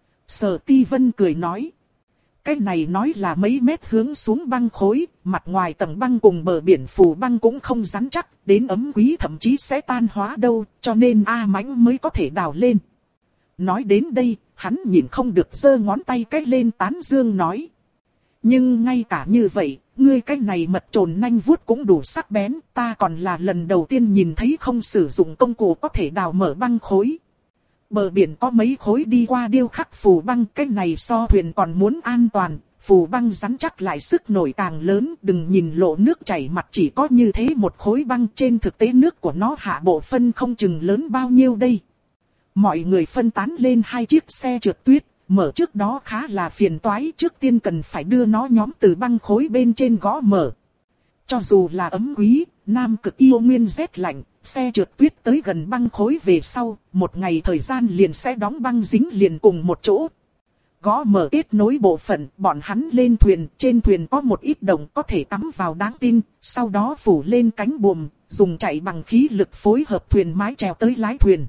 Sở Ti Vân cười nói. Cái này nói là mấy mét hướng xuống băng khối, mặt ngoài tầng băng cùng bờ biển phù băng cũng không rắn chắc, đến ấm quý thậm chí sẽ tan hóa đâu, cho nên A Mãnh mới có thể đào lên. Nói đến đây, hắn nhìn không được giơ ngón tay cái lên tán dương nói. Nhưng ngay cả như vậy, ngươi cái này mật trồn nanh vuốt cũng đủ sắc bén, ta còn là lần đầu tiên nhìn thấy không sử dụng công cụ có thể đào mở băng khối. Bờ biển có mấy khối đi qua điêu khắc phù băng, cái này so thuyền còn muốn an toàn, phù băng rắn chắc lại sức nổi càng lớn, đừng nhìn lộ nước chảy mặt chỉ có như thế một khối băng, trên thực tế nước của nó hạ bộ phân không chừng lớn bao nhiêu đây. Mọi người phân tán lên hai chiếc xe trượt tuyết, mở trước đó khá là phiền toái, trước tiên cần phải đưa nó nhóm từ băng khối bên trên gõ mở. Cho dù là ấm quý, Nam Cực yêu nguyên rét lạnh, xe trượt tuyết tới gần băng khối về sau, một ngày thời gian liền sẽ đóng băng dính liền cùng một chỗ. Gõ mở kết nối bộ phận, bọn hắn lên thuyền, trên thuyền có một ít đồng có thể cắm vào đáng tin, sau đó phủ lên cánh buồm, dùng chạy bằng khí lực phối hợp thuyền mái chèo tới lái thuyền.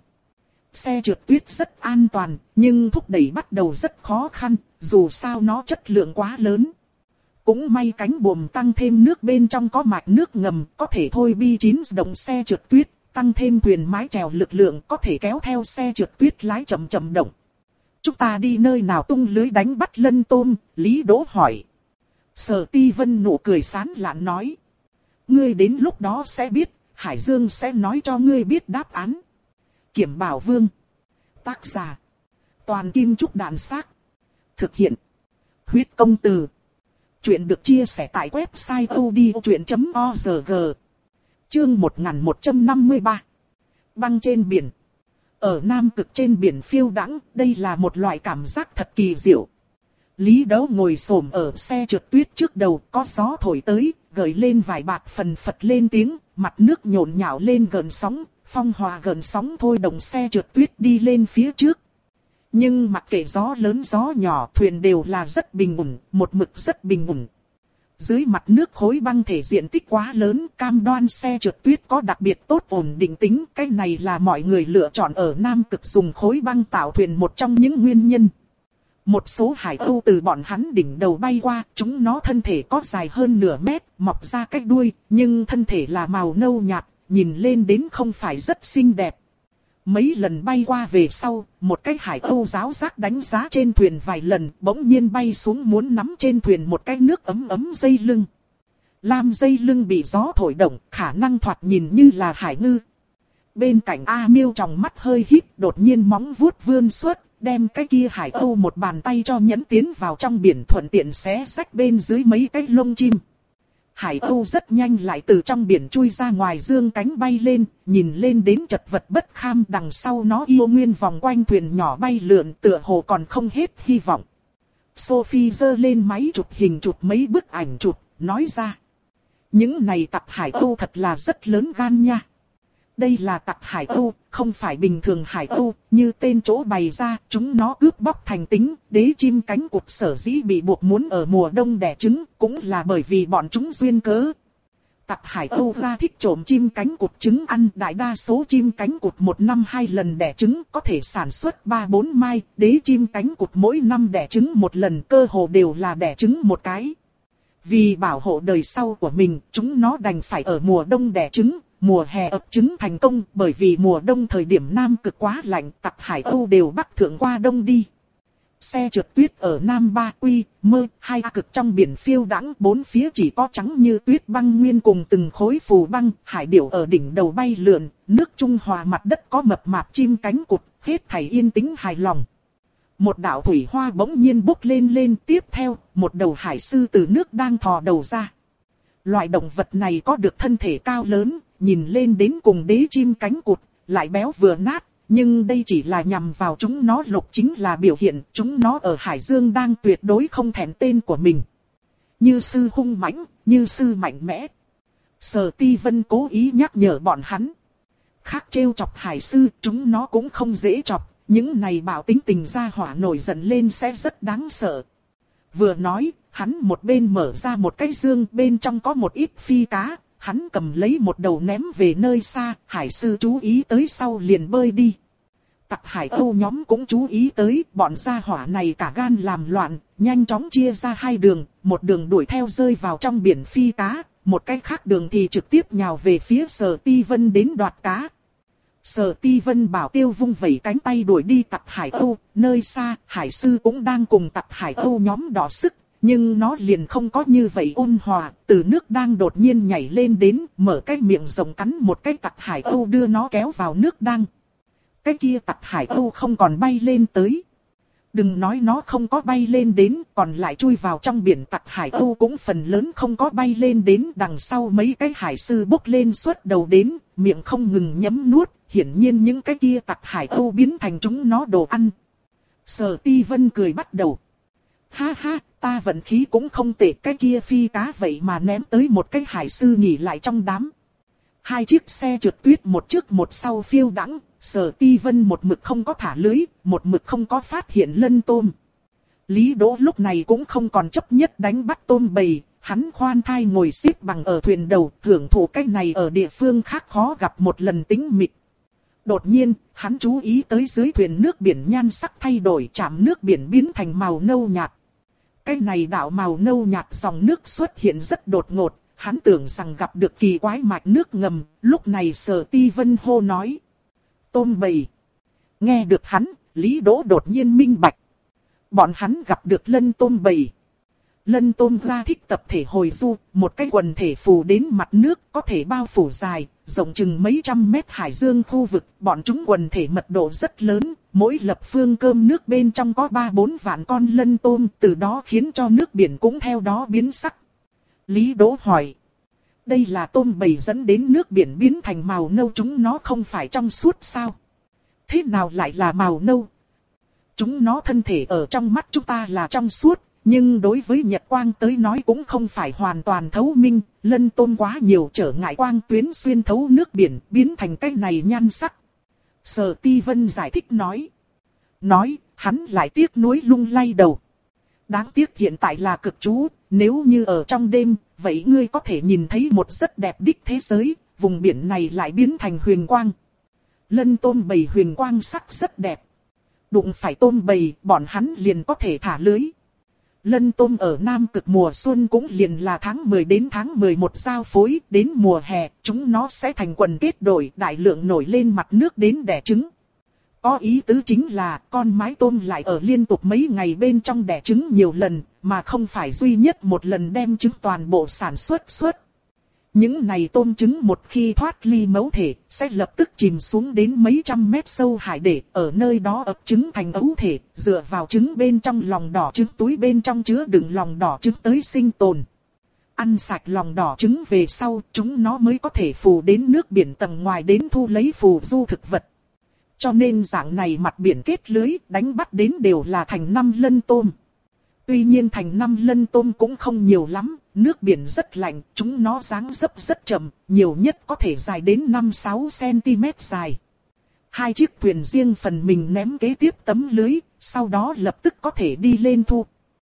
Xe trượt tuyết rất an toàn, nhưng thúc đẩy bắt đầu rất khó khăn, dù sao nó chất lượng quá lớn. Cũng may cánh buồm tăng thêm nước bên trong có mạch nước ngầm, có thể thôi bi chín động xe trượt tuyết, tăng thêm thuyền mái chèo lực lượng có thể kéo theo xe trượt tuyết lái chậm chậm động. Chúng ta đi nơi nào tung lưới đánh bắt lân tôm, Lý Đỗ hỏi. Sở Ti Vân nụ cười sán lạn nói. Ngươi đến lúc đó sẽ biết, Hải Dương sẽ nói cho ngươi biết đáp án. Kiểm Bảo Vương. Tác giả. Toàn Kim Trúc Đạn Xác. Thực hiện. Huyết Công Từ. Chuyện được chia sẻ tại website odchuyện chấm org. Chương một nghìn một trăm năm mươi ba. Băng trên biển. Ở Nam Cực trên biển phiêu đãng, đây là một loại cảm giác thật kỳ diệu. Lý Đỗ ngồi xổm ở xe trượt tuyết trước đầu, có gió thổi tới, gợi lên vài bạt phần phật lên tiếng, mặt nước nhộn nhạo lên gợn sóng, phong hòa gợn sóng thôi động xe trượt tuyết đi lên phía trước. Nhưng mặc kệ gió lớn gió nhỏ, thuyền đều là rất bình ổn, một mực rất bình ổn. Dưới mặt nước khối băng thể diện tích quá lớn, cam đoan xe trượt tuyết có đặc biệt tốt ổn định tính. Cái này là mọi người lựa chọn ở Nam Cực dùng khối băng tạo thuyền một trong những nguyên nhân. Một số hải âu từ bọn hắn đỉnh đầu bay qua, chúng nó thân thể có dài hơn nửa mét, mọc ra cái đuôi, nhưng thân thể là màu nâu nhạt, nhìn lên đến không phải rất xinh đẹp. Mấy lần bay qua về sau, một cái hải âu giáo giác đánh giá trên thuyền vài lần, bỗng nhiên bay xuống muốn nắm trên thuyền một cái nước ấm ấm dây lưng. Lam dây lưng bị gió thổi động, khả năng thoạt nhìn như là hải ngư. Bên cạnh A Miêu trong mắt hơi híp, đột nhiên móng vuốt vươn xuất, đem cái kia hải âu một bàn tay cho nhấn tiến vào trong biển, thuận tiện xé rách bên dưới mấy cái lông chim. Hải âu rất nhanh lại từ trong biển chui ra ngoài, dương cánh bay lên, nhìn lên đến chật vật bất kham, đằng sau nó yêu nguyên vòng quanh thuyền nhỏ bay lượn, tựa hồ còn không hết hy vọng. Sophie giơ lên máy chụp hình chụp mấy bức ảnh chụp, nói ra. Những này tặc hải âu thật là rất lớn gan nha. Đây là tặc hải âu, không phải bình thường hải âu, như tên chỗ bày ra, chúng nó cướp bóc thành tính, đế chim cánh cụt sở dĩ bị buộc muốn ở mùa đông đẻ trứng, cũng là bởi vì bọn chúng duyên cớ. Tặc hải âu ra thích trộm chim cánh cụt trứng ăn, đại đa số chim cánh cụt một năm hai lần đẻ trứng, có thể sản xuất ba bốn mai, đế chim cánh cụt mỗi năm đẻ trứng một lần, cơ hồ đều là đẻ trứng một cái. Vì bảo hộ đời sau của mình, chúng nó đành phải ở mùa đông đẻ trứng. Mùa hè ấp trứng thành công, bởi vì mùa đông thời điểm Nam Cực quá lạnh, tặc hải âu đều bắc thượng qua đông đi. Xe trượt tuyết ở Nam Ba Quy, Mơ, hai cực trong biển phiêu đãng, bốn phía chỉ có trắng như tuyết băng nguyên cùng từng khối phù băng, hải điểu ở đỉnh đầu bay lượn, nước trung hòa mặt đất có mập mạp chim cánh cụt, hết thảy yên tĩnh hài lòng. Một đạo thủy hoa bỗng nhiên bốc lên lên, tiếp theo, một đầu hải sư từ nước đang thò đầu ra. Loại động vật này có được thân thể cao lớn, nhìn lên đến cùng đế chim cánh cụt, lại béo vừa nát, nhưng đây chỉ là nhằm vào chúng nó, lục chính là biểu hiện chúng nó ở Hải Dương đang tuyệt đối không thèm tên của mình. Như sư hung mãnh, như sư mạnh mẽ. Sở Ti Vân cố ý nhắc nhở bọn hắn. khác trêu chọc hải sư, chúng nó cũng không dễ chọc, những này bạo tính tình ra hỏa nổi giận lên sẽ rất đáng sợ. Vừa nói, hắn một bên mở ra một cái dương, bên trong có một ít phi cá, hắn cầm lấy một đầu ném về nơi xa, hải sư chú ý tới sau liền bơi đi. Tặc hải âu nhóm cũng chú ý tới, bọn gia hỏa này cả gan làm loạn, nhanh chóng chia ra hai đường, một đường đuổi theo rơi vào trong biển phi cá, một cái khác đường thì trực tiếp nhào về phía Sở Ti Vân đến đoạt cá. Sở Ti Vân bảo Tiêu vung vẩy cánh tay đuổi đi tặc hải âu, nơi xa, hải sư cũng đang cùng tặc hải âu nhóm đỏ sức, nhưng nó liền không có như vậy ôn hòa, từ nước đang đột nhiên nhảy lên đến, mở cái miệng rộng cắn một cái tặc hải âu đưa nó kéo vào nước đang. Cái kia tặc hải âu không còn bay lên tới. Đừng nói nó không có bay lên đến, còn lại chui vào trong biển tặc hải âu cũng phần lớn không có bay lên đến. Đằng sau mấy cái hải sư bốc lên suốt đầu đến, miệng không ngừng nhấm nuốt, hiển nhiên những cái kia tặc hải âu biến thành chúng nó đồ ăn. Sở Ti Vân cười bắt đầu. Ha ha, ta vận khí cũng không tệ, cái kia phi cá vậy mà ném tới một cái hải sư nghỉ lại trong đám. Hai chiếc xe trượt tuyết một trước một sau phiêu đãng, Sở Ti Vân một mực không có thả lưới, một mực không có phát hiện lân tôm. Lý Đỗ lúc này cũng không còn chấp nhất đánh bắt tôm bầy, hắn khoan thai ngồi xếp bằng ở thuyền đầu, hưởng thụ cái này ở địa phương khác khó gặp một lần tĩnh mịch. Đột nhiên, hắn chú ý tới dưới thuyền nước biển nhan sắc thay đổi, chạm nước biển biến thành màu nâu nhạt. Cái này đạo màu nâu nhạt dòng nước xuất hiện rất đột ngột, hắn tưởng rằng gặp được kỳ quái mạch nước ngầm, lúc này Sở Ti Vân hô nói. Tôm bầy. Nghe được hắn, Lý Đỗ đột nhiên minh bạch. Bọn hắn gặp được lân tôm bầy. Lân tôm ra thích tập thể hồi du, một cái quần thể phù đến mặt nước, có thể bao phủ dài, rộng chừng mấy trăm mét hải dương khu vực. Bọn chúng quần thể mật độ rất lớn, mỗi lập phương cơm nước bên trong có ba bốn vạn con lân tôm, từ đó khiến cho nước biển cũng theo đó biến sắc. Lý Đỗ hỏi. Đây là tôm bầy dẫn đến nước biển biến thành màu nâu, chúng nó không phải trong suốt sao? Thế nào lại là màu nâu? Chúng nó thân thể ở trong mắt chúng ta là trong suốt, nhưng đối với nhật quang tới nói cũng không phải hoàn toàn thấu minh. Lân tôm quá nhiều trở ngại quang tuyến xuyên thấu nước biển, biến thành cái này nhan sắc. Sở Ti Vân giải thích nói. Nói, hắn lại tiếc nuối lung lay đầu. Đáng tiếc hiện tại là cực chú, nếu như ở trong đêm, vậy ngươi có thể nhìn thấy một rất đẹp đích thế giới, vùng biển này lại biến thành huyền quang. Lân tôm bầy huyền quang sắc rất đẹp. Đụng phải tôm bầy, bọn hắn liền có thể thả lưới. Lân tôm ở Nam Cực mùa xuân cũng liền là tháng mười đến tháng mười một giao phối, đến mùa hè, chúng nó sẽ thành quần kết đội, đại lượng nổi lên mặt nước đến đẻ trứng. Có ý tứ chính là con mái tôm lại ở liên tục mấy ngày bên trong đẻ trứng nhiều lần, mà không phải duy nhất một lần đem trứng toàn bộ sản xuất xuất. Những này tôm trứng một khi thoát ly mẫu thể, sẽ lập tức chìm xuống đến mấy trăm mét sâu hải để ở nơi đó ấp trứng thành ấu thể, dựa vào trứng bên trong lòng đỏ trứng túi bên trong chứa đựng lòng đỏ trứng tới sinh tồn. Ăn sạch lòng đỏ trứng về sau, chúng nó mới có thể phù đến nước biển tầng ngoài đến thu lấy phù du thực vật. Cho nên dạng này mặt biển kết lưới, đánh bắt đến đều là thành năm lân tôm. Tuy nhiên thành năm lân tôm cũng không nhiều lắm, nước biển rất lạnh, chúng nó dáng dấp rất chậm, nhiều nhất có thể dài đến năm sáu xăng-ti-mét dài. Hai chiếc thuyền riêng phần mình ném kế tiếp tấm lưới, sau đó lập tức có thể đi lên thu.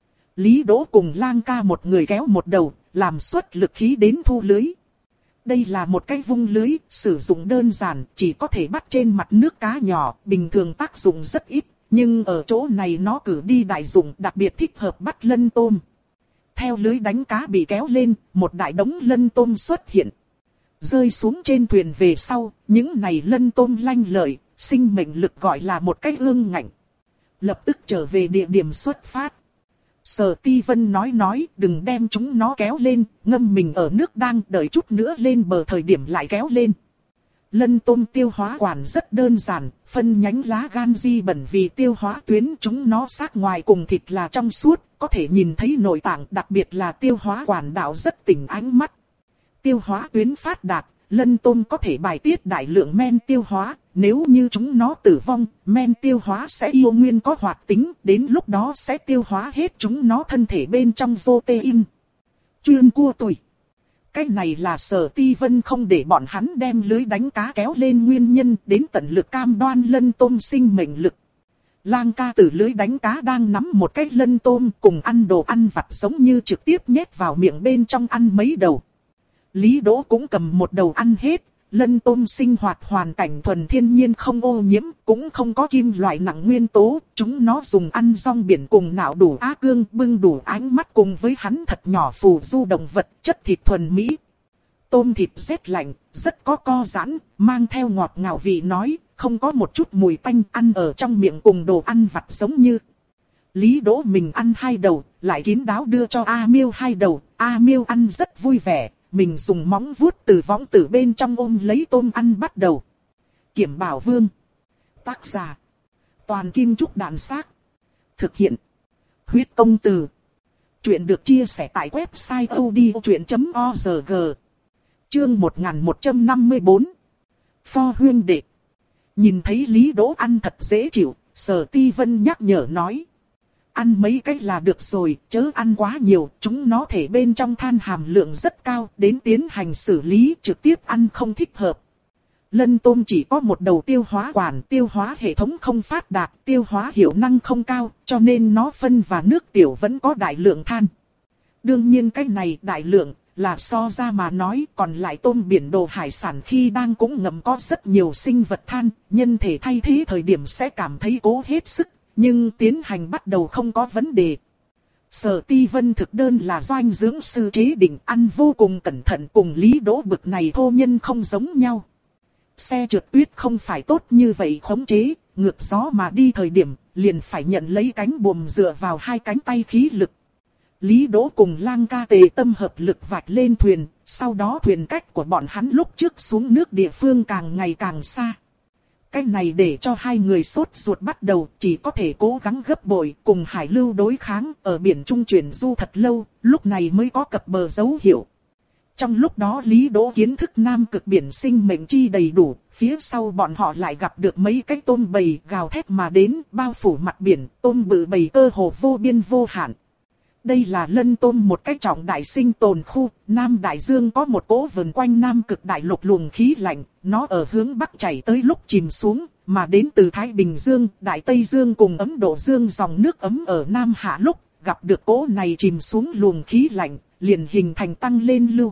Lý Đỗ cùng Lang Ca một người kéo một đầu, làm suất lực khí đến thu lưới. Đây là một cái vung lưới, sử dụng đơn giản, chỉ có thể bắt trên mặt nước cá nhỏ, bình thường tác dụng rất ít, nhưng ở chỗ này nó cử đi đại dụng, đặc biệt thích hợp bắt lân tôm. Theo lưới đánh cá bị kéo lên, một đại đống lân tôm xuất hiện. Rơi xuống trên thuyền về sau, những này lân tôm lanh lợi, sinh mệnh lực gọi là một cái ương ngạnh. Lập tức trở về địa điểm xuất phát. Sở Ti Vân nói nói, đừng đem chúng nó kéo lên, ngâm mình ở nước đang đợi chút nữa lên bờ thời điểm lại kéo lên. Lân tôm tiêu hóa quản rất đơn giản, phân nhánh lá gan di bẩn vì tiêu hóa tuyến chúng nó xác ngoài cùng thịt là trong suốt, có thể nhìn thấy nội tạng, đặc biệt là tiêu hóa quản đạo rất tỉnh ánh mắt. Tiêu hóa tuyến phát đạt, lân tôm có thể bài tiết đại lượng men tiêu hóa, nếu như chúng nó tử vong, men tiêu hóa sẽ yêu nguyên có hoạt tính, đến lúc đó sẽ tiêu hóa hết chúng nó thân thể bên trong protein. Chuyên cua tùy. Cái này là Sở Ti Vân không để bọn hắn đem lưới đánh cá kéo lên nguyên nhân, đến tận lực cam đoan lân tôm sinh mệnh lực. Lang ca từ lưới đánh cá đang nắm một cái lân tôm cùng ăn đồ ăn vặt giống như trực tiếp nhét vào miệng bên trong ăn mấy đầu. Lý Đỗ cũng cầm một đầu ăn hết. Lân tôm sinh hoạt hoàn cảnh thuần thiên nhiên không ô nhiễm, cũng không có kim loại nặng nguyên tố, chúng nó dùng ăn rong biển cùng nạo đủ á cương bưng đủ ánh mắt cùng với hắn thật nhỏ phù du động vật chất thịt thuần mỹ. Tôm thịt rét lạnh, rất có co giãn, mang theo ngọt ngào vị nói, không có một chút mùi tanh ăn ở trong miệng cùng đồ ăn vặt giống như. Lý Đỗ mình ăn hai đầu, lại kín đáo đưa cho A Miêu hai đầu, A Miêu ăn rất vui vẻ. Mình dùng móng vuốt từ võng tử bên trong ôm lấy tôm ăn bắt đầu. Kiểm Bảo Vương. Tác giả. Toàn Kim Trúc Đàn Xác. Thực hiện. Huyết Công Từ. Chuyện được chia sẻ tại website odchuyện chấm org. Chương một nghìn một trăm năm mươi tư. Pho huyên đệ. Nhìn thấy Lý Đỗ ăn thật dễ chịu, Sở Ti Vân nhắc nhở nói. Ăn mấy cái là được rồi, chớ ăn quá nhiều, chúng nó thể bên trong than hàm lượng rất cao, đến tiến hành xử lý trực tiếp ăn không thích hợp. Lân tôm chỉ có một đầu tiêu hóa quản, tiêu hóa hệ thống không phát đạt, tiêu hóa hiệu năng không cao, cho nên nó phân và nước tiểu vẫn có đại lượng than. Đương nhiên cái này đại lượng là so ra mà nói, còn lại tôm biển đồ hải sản khi đang cũng ngầm có rất nhiều sinh vật than, nhân thể thay thế thời điểm sẽ cảm thấy cố hết sức. Nhưng tiến hành bắt đầu không có vấn đề. Sở Ti Vân thực đơn là doanh dưỡng sư chế định, ăn vô cùng cẩn thận, cùng Lý Đỗ bực này thô nhân không giống nhau. Xe trượt tuyết không phải tốt như vậy khống chế, ngược gió mà đi thời điểm, liền phải nhận lấy cánh buồm dựa vào hai cánh tay khí lực. Lý Đỗ cùng Lang ca tề tâm hợp lực vạch lên thuyền, sau đó thuyền cách của bọn hắn lúc trước xuống nước địa phương càng ngày càng xa. Cái này để cho hai người sốt ruột bắt đầu, chỉ có thể cố gắng gấp bội cùng hải lưu đối kháng, ở biển trung chuyển du thật lâu, lúc này mới có cập bờ dấu hiệu. Trong lúc đó Lý Đỗ kiến thức nam cực biển sinh mệnh chi đầy đủ, phía sau bọn họ lại gặp được mấy cái tôm bầy gào thét mà đến, bao phủ mặt biển, tôm bự bầy cơ hồ vô biên vô hạn. Đây là lân tôm một cách trọng đại sinh tồn khu, Nam Đại Dương có một cỗ vần quanh Nam cực đại lục luồng khí lạnh, nó ở hướng Bắc chảy tới lúc chìm xuống, mà đến từ Thái Bình Dương, Đại Tây Dương cùng Ấn Độ Dương dòng nước ấm ở Nam Hạ lúc, gặp được cỗ này chìm xuống luồng khí lạnh, liền hình thành tăng lên lưu.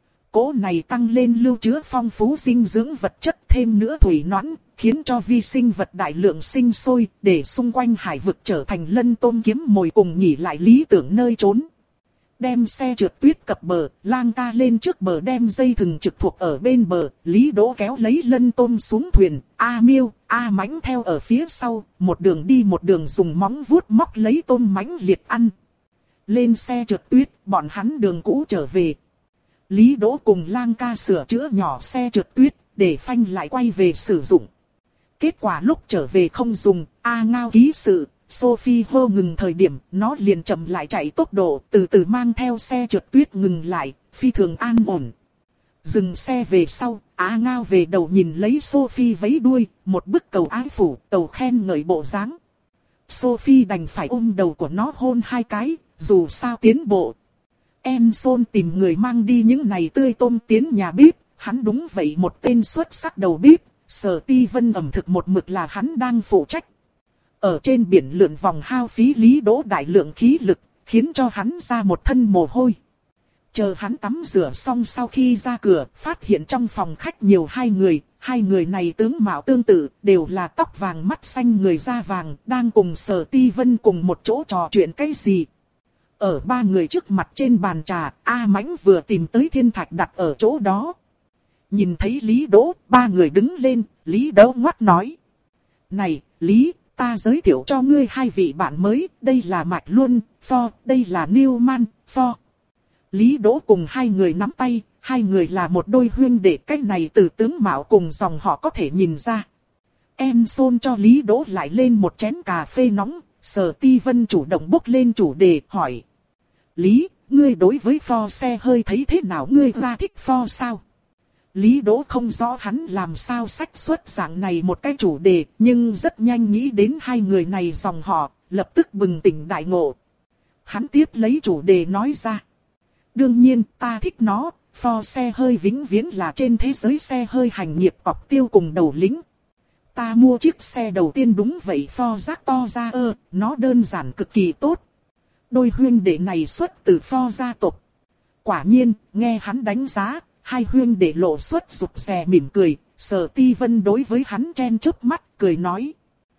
Cỗ này tăng lên lưu chứa phong phú dinh dưỡng vật chất thêm nữa thủy nõn, khiến cho vi sinh vật đại lượng sinh sôi, để xung quanh hải vực trở thành lân tôm kiếm mồi cùng nghỉ lại lý tưởng nơi trốn. Đem xe trượt tuyết cập bờ, Lang ca lên trước bờ đem dây thừng trực thuộc ở bên bờ, Lý Đỗ kéo lấy lân tôm xuống thuyền, A Miêu, A Mãnh theo ở phía sau, một đường đi một đường dùng móng vuốt móc lấy tôm mãnh liệt ăn. Lên xe trượt tuyết, bọn hắn đường cũ trở về. Lý Đỗ cùng Lang ca sửa chữa nhỏ xe trượt tuyết, để phanh lại quay về sử dụng. Kết quả lúc trở về không dùng, A Ngao ký sự, Sophie hô ngừng thời điểm, nó liền chậm lại chạy tốc độ, từ từ mang theo xe trượt tuyết ngừng lại, phi thường an ổn. Dừng xe về sau, A Ngao về đầu nhìn lấy Sophie vẫy đuôi, một bức cầu ái phủ, cầu khen ngợi bộ dáng. Sophie đành phải ôm đầu của nó hôn hai cái, dù sao tiến bộ. Enson tìm người mang đi những này tươi tôm tiến nhà bếp, hắn đúng vậy một tên xuất sắc đầu bếp, Sở Ti Vân ẩm thực một mực là hắn đang phụ trách. Ở trên biển lượn vòng hao phí Lý Đỗ đại lượng khí lực, khiến cho hắn ra một thân mồ hôi. Chờ hắn tắm rửa xong sau khi ra cửa, phát hiện trong phòng khách nhiều hai người, hai người này tướng mạo tương tự, đều là tóc vàng mắt xanh người da vàng, đang cùng Sở Ti Vân cùng một chỗ trò chuyện cái gì. Ở ba người trước mặt trên bàn trà, A Mãnh vừa tìm tới thiên thạch đặt ở chỗ đó. Nhìn thấy Lý Đỗ, ba người đứng lên, Lý Đỗ ngoắt nói. Này, Lý, ta giới thiệu cho ngươi hai vị bạn mới, đây là Mạch Luân, Pho, đây là Newman, Pho. Lý Đỗ cùng hai người nắm tay, hai người là một đôi huynh đệ, cách này từ tướng mạo cùng dòng họ có thể nhìn ra. Enson cho Lý Đỗ lại lên một chén cà phê nóng, Sở Ti Vân chủ động bốc lên chủ đề, hỏi. Lý, ngươi đối với Pho xe hơi thấy thế nào, ngươi ra thích Pho sao? Lý Đỗ không rõ hắn làm sao xách xuất dạng này một cái chủ đề, nhưng rất nhanh nghĩ đến hai người này dòng họ, lập tức bừng tỉnh đại ngộ. Hắn tiếp lấy chủ đề nói ra. Đương nhiên ta thích nó, Ford xe hơi vĩnh viễn là trên thế giới xe hơi hành nghiệp cọc tiêu cùng đầu lĩnh. Ta mua chiếc xe đầu tiên đúng vậy Ford Raptor ra ơ, nó đơn giản cực kỳ tốt. Đôi huynh đệ này xuất từ Ford gia tộc. Quả nhiên, nghe hắn đánh giá, hai huynh đệ lộ xuất rụt rè mỉm cười, Sở Ti Vân đối với hắn chen chớp mắt, cười nói.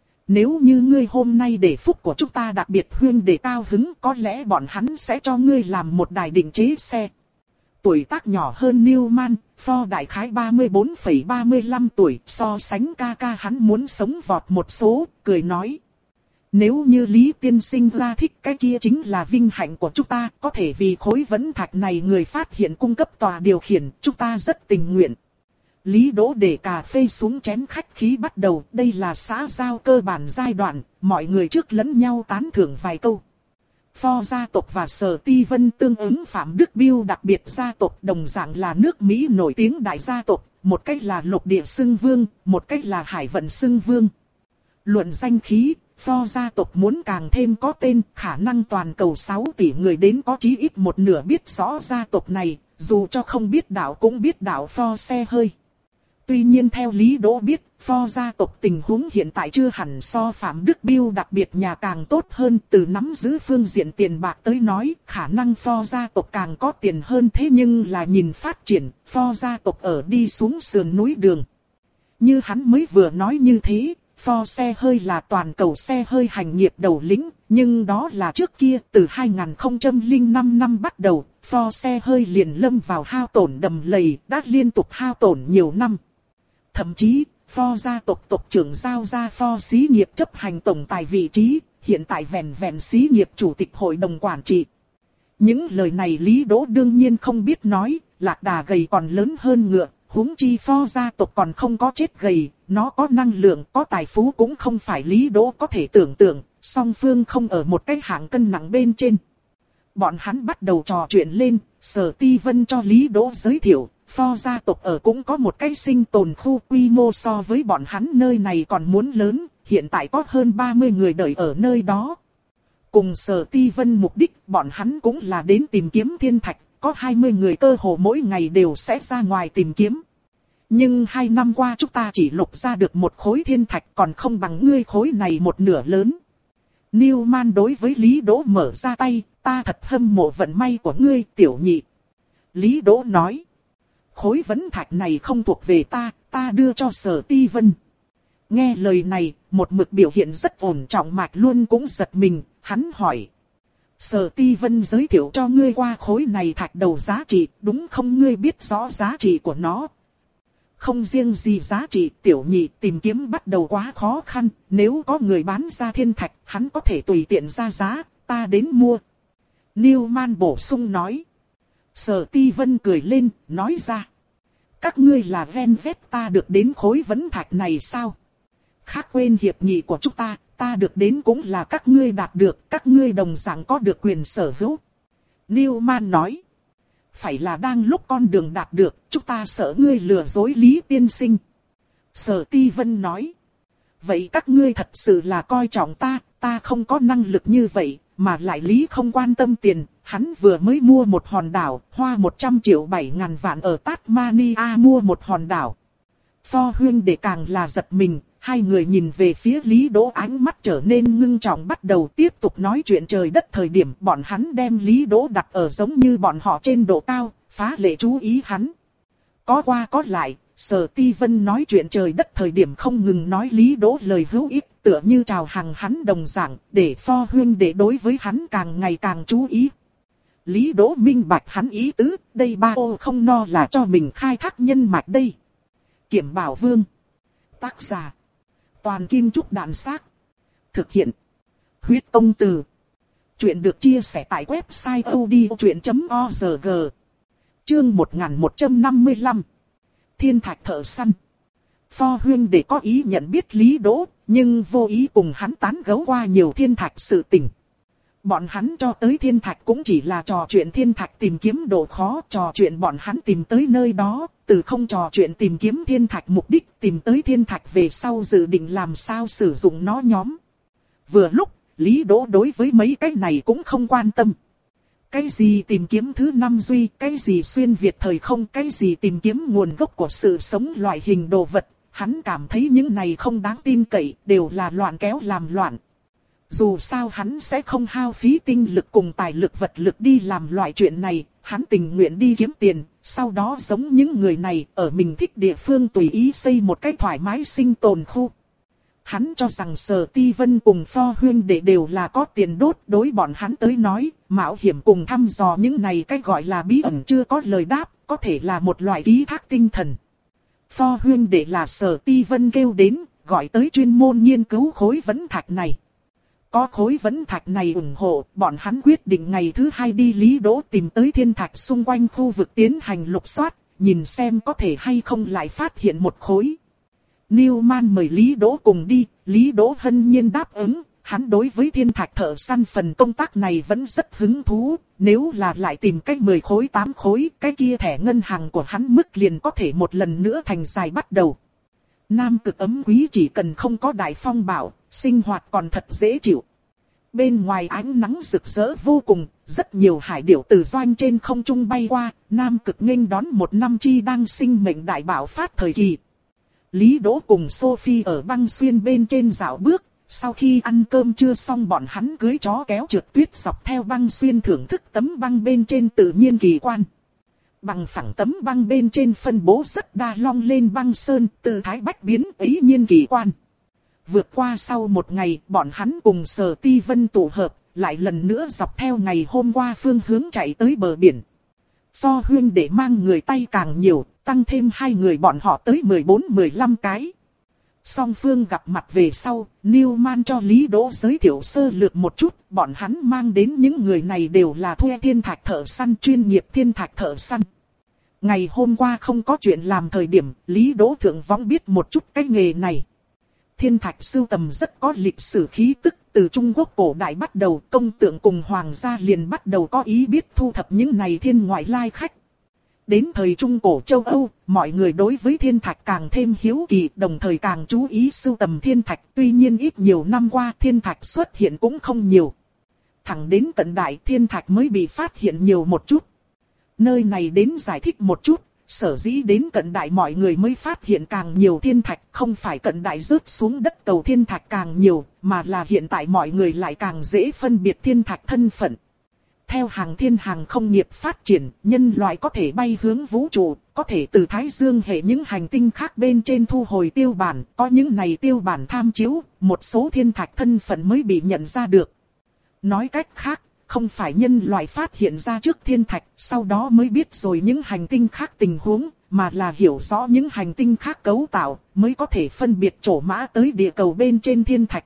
Nếu như ngươi hôm nay để phúc của chúng ta đặc biệt huynh đệ cao hứng, có lẽ bọn hắn sẽ cho ngươi làm một đài định chế xe. Tuổi tác nhỏ hơn Newman, Ford đại khái ba mươi bốn phẩy ba mươi lăm tuổi, so sánh ca ca hắn muốn sống vọt một số, cười nói. Nếu như Lý tiên sinh ra thích cái kia chính là vinh hạnh của chúng ta, có thể vì khối vấn thạch này người phát hiện cung cấp tòa điều khiển, chúng ta rất tình nguyện. Lý Đỗ để cà phê xuống chén khách khí bắt đầu, đây là xã giao cơ bản giai đoạn, mọi người trước lẫn nhau tán thưởng vài câu. Ford gia tộc và Sở Ti Vân tương ứng Phạm Đức Biêu đặc biệt gia tộc đồng dạng là nước Mỹ nổi tiếng đại gia tộc, một cách là lục địa xưng vương, một cách là hải vận xưng vương. Luận danh khí, Ford gia tộc muốn càng thêm có tên, khả năng toàn cầu sáu tỷ người đến có chí ít một nửa biết rõ gia tộc này, dù cho không biết đạo cũng biết đạo Ford xe hơi. Tuy nhiên theo Lý Đỗ biết, Ford gia tộc tình huống hiện tại chưa hẳn so Phạm Đức Biêu đặc biệt nhà càng tốt hơn, từ nắm giữ phương diện tiền bạc tới nói, khả năng Ford gia tộc càng có tiền hơn, thế nhưng là nhìn phát triển, Ford gia tộc ở đi xuống sườn núi đường. Như hắn mới vừa nói như thế, Ford xe hơi là toàn cầu xe hơi hành nghiệp đầu lĩnh, nhưng đó là trước kia, từ hai nghìn không trăm lẻ năm năm bắt đầu, Ford xe hơi liền lâm vào hao tổn đầm lầy, đã liên tục hao tổn nhiều năm. Thậm chí, Ford gia tộc tộc trưởng giao ra Ford xí nghiệp chấp hành tổng tài vị trí, hiện tại vẹn vẹn xí nghiệp chủ tịch hội đồng quản trị. Những lời này Lý Đỗ đương nhiên không biết nói, lạc đà gầy còn lớn hơn ngựa, huống chi Ford gia tộc còn không có chết gầy, nó có năng lượng, có tài phú cũng không phải Lý Đỗ có thể tưởng tượng, song phương không ở một cái hạng cân nặng bên trên. Bọn hắn bắt đầu trò chuyện lên, Sở Ti Vân cho Lý Đỗ giới thiệu. Ford gia tộc ở cũng có một cái sinh tồn khu quy mô so với bọn hắn nơi này còn muốn lớn, hiện tại có hơn ba mươi người đợi ở nơi đó. Cùng Sở Ti Vân mục đích bọn hắn cũng là đến tìm kiếm thiên thạch, có hai mươi người cơ hồ mỗi ngày đều sẽ ra ngoài tìm kiếm. Nhưng hai năm qua chúng ta chỉ lục ra được một khối thiên thạch còn không bằng ngươi khối này một nửa lớn. Newman đối với Lý Đỗ mở ra tay, ta thật hâm mộ vận may của ngươi tiểu nhị. Lý Đỗ nói. Khối vấn thạch này không thuộc về ta, ta đưa cho Sở Ti Vân. Nghe lời này, một mực biểu hiện rất ổn trọng Mạch Luân cũng giật mình, hắn hỏi. Sở Ti Vân giới thiệu cho ngươi qua khối này thạch đầu giá trị, đúng không ngươi biết rõ giá trị của nó? Không riêng gì giá trị, tiểu nhị tìm kiếm bắt đầu quá khó khăn, nếu có người bán ra thiên thạch, hắn có thể tùy tiện ra giá, ta đến mua. Newman bổ sung nói. Sở Ti Vân cười lên, nói ra. Các ngươi là ven vét ta được đến khối vấn thạch này sao? Khác quên hiệp nghị của chúng ta, ta được đến cũng là các ngươi đạt được, các ngươi đồng dạng có được quyền sở hữu. Newman nói. Phải là đang lúc con đường đạt được, chúng ta sợ ngươi lừa dối Lý tiên sinh. Sở Ti Vân nói. Vậy các ngươi thật sự là coi trọng ta, ta không có năng lực như vậy, mà lại Lý không quan tâm tiền. Hắn vừa mới mua một hòn đảo, hoa một trăm triệu bảy ngàn vạn ở Tasmania mua một hòn đảo. Pho huynh đệ càng là giật mình, hai người nhìn về phía Lý Đỗ ánh mắt trở nên ngưng trọng bắt đầu tiếp tục nói chuyện trời đất thời điểm bọn hắn đem Lý Đỗ đặt ở giống như bọn họ trên độ cao, phá lệ chú ý hắn. Có qua có lại, Sở Ti Vân nói chuyện trời đất thời điểm không ngừng nói Lý Đỗ lời hữu ích tựa như chào hàng hắn đồng dạng, để Pho huynh đệ đối với hắn càng ngày càng chú ý. Lý Đỗ minh bạch hắn ý tứ, đây ba ô không no là cho mình khai thác nhân mạch đây. Kiểm Bảo Vương. Tác giả. Toàn Kim Trúc Đạn Xác. Thực hiện. Huyết Công Từ. Chuyện được chia sẻ tại website odchuyện chấm org. Chương một nghìn một trăm năm mươi lăm. Thiên thạch thợ săn. Pho huynh để có ý nhận biết Lý Đỗ, nhưng vô ý cùng hắn tán gẫu qua nhiều thiên thạch sự tình. Bọn hắn cho tới thiên thạch cũng chỉ là trò chuyện thiên thạch tìm kiếm độ khó, trò chuyện bọn hắn tìm tới nơi đó, từ không trò chuyện tìm kiếm thiên thạch mục đích, tìm tới thiên thạch về sau dự định làm sao sử dụng nó nhóm. Vừa lúc, Lý Đỗ đối với mấy cái này cũng không quan tâm. Cái gì tìm kiếm thứ năm duy, cái gì xuyên việt thời không, cái gì tìm kiếm nguồn gốc của sự sống loại hình đồ vật. Hắn cảm thấy những này không đáng tin cậy, đều là loạn kéo làm loạn. Dù sao hắn sẽ không hao phí tinh lực cùng tài lực vật lực đi làm loại chuyện này, hắn tình nguyện đi kiếm tiền, sau đó giống những người này ở mình thích địa phương tùy ý xây một cái thoải mái sinh tồn khu. Hắn cho rằng Sở Ti Vân cùng Pho huynh đệ đều là có tiền đốt, đối bọn hắn tới nói, mạo hiểm cùng thăm dò những này cái gọi là bí ẩn chưa có lời đáp, có thể là một loại ký thác tinh thần. Pho huynh đệ là Sở Ti Vân kêu đến, gọi tới chuyên môn nghiên cứu khối vấn thạch này. Có khối vấn thạch này ủng hộ, bọn hắn quyết định ngày thứ hai đi Lý Đỗ tìm tới thiên thạch xung quanh khu vực tiến hành lục soát, nhìn xem có thể hay không lại phát hiện một khối. Newman mời Lý Đỗ cùng đi, Lý Đỗ hân nhiên đáp ứng, hắn đối với thiên thạch thợ săn phần công tác này vẫn rất hứng thú, nếu là lại tìm cách mười khối tám khối, cái kia thẻ ngân hàng của hắn mức liền có thể một lần nữa thành dài bắt đầu. Nam Cực ấm quý chỉ cần không có đại phong bạo, sinh hoạt còn thật dễ chịu. Bên ngoài ánh nắng rực rỡ vô cùng, rất nhiều hải điểu từ doanh trên không trung bay qua, Nam Cực nghênh đón một năm chi đang sinh mệnh đại bạo phát thời kỳ. Lý Đỗ cùng Sophie ở băng xuyên bên trên dạo bước, sau khi ăn cơm trưa xong bọn hắn cưỡi chó kéo trượt tuyết dọc theo băng xuyên thưởng thức tấm băng bên trên tự nhiên kỳ quan. Bằng phẳng tấm băng bên trên phân bố rất đa long lên băng sơn, tư thái bách biến ấy nhiên kỳ quan. Vượt qua sau một ngày, bọn hắn cùng Sở Ti Vân tụ hợp, lại lần nữa dọc theo ngày hôm qua phương hướng chạy tới bờ biển. Pho huynh để mang người tay càng nhiều, tăng thêm hai người bọn họ tới mười bốn mười lăm cái. Song phương gặp mặt về sau, Newman cho Lý Đỗ giới thiệu sơ lược một chút, bọn hắn mang đến những người này đều là thuê thiên thạch thợ săn chuyên nghiệp thiên thạch thợ săn. Ngày hôm qua không có chuyện làm thời điểm, Lý Đỗ thượng võng biết một chút cái nghề này. Thiên thạch sưu tầm rất có lịch sử khí tức, từ Trung Quốc cổ đại bắt đầu, công tượng cùng hoàng gia liền bắt đầu có ý biết thu thập những này thiên ngoại lai khách. Đến thời Trung Cổ châu Âu, mọi người đối với thiên thạch càng thêm hiếu kỳ, đồng thời càng chú ý sưu tầm thiên thạch. Tuy nhiên ít nhiều năm qua thiên thạch xuất hiện cũng không nhiều. Thẳng đến cận đại thiên thạch mới bị phát hiện nhiều một chút. Nơi này đến giải thích một chút, sở dĩ đến cận đại mọi người mới phát hiện càng nhiều thiên thạch. Không phải cận đại rớt xuống đất cầu thiên thạch càng nhiều, mà là hiện tại mọi người lại càng dễ phân biệt thiên thạch thân phận. Theo hàng thiên hàng không nghiệp phát triển, nhân loại có thể bay hướng vũ trụ, có thể từ Thái Dương hệ những hành tinh khác bên trên thu hồi tiêu bản, có những này tiêu bản tham chiếu, một số thiên thạch thân phận mới bị nhận ra được. Nói cách khác, không phải nhân loại phát hiện ra trước thiên thạch, sau đó mới biết rồi những hành tinh khác tình huống, mà là hiểu rõ những hành tinh khác cấu tạo, mới có thể phân biệt trổ mã tới địa cầu bên trên thiên thạch.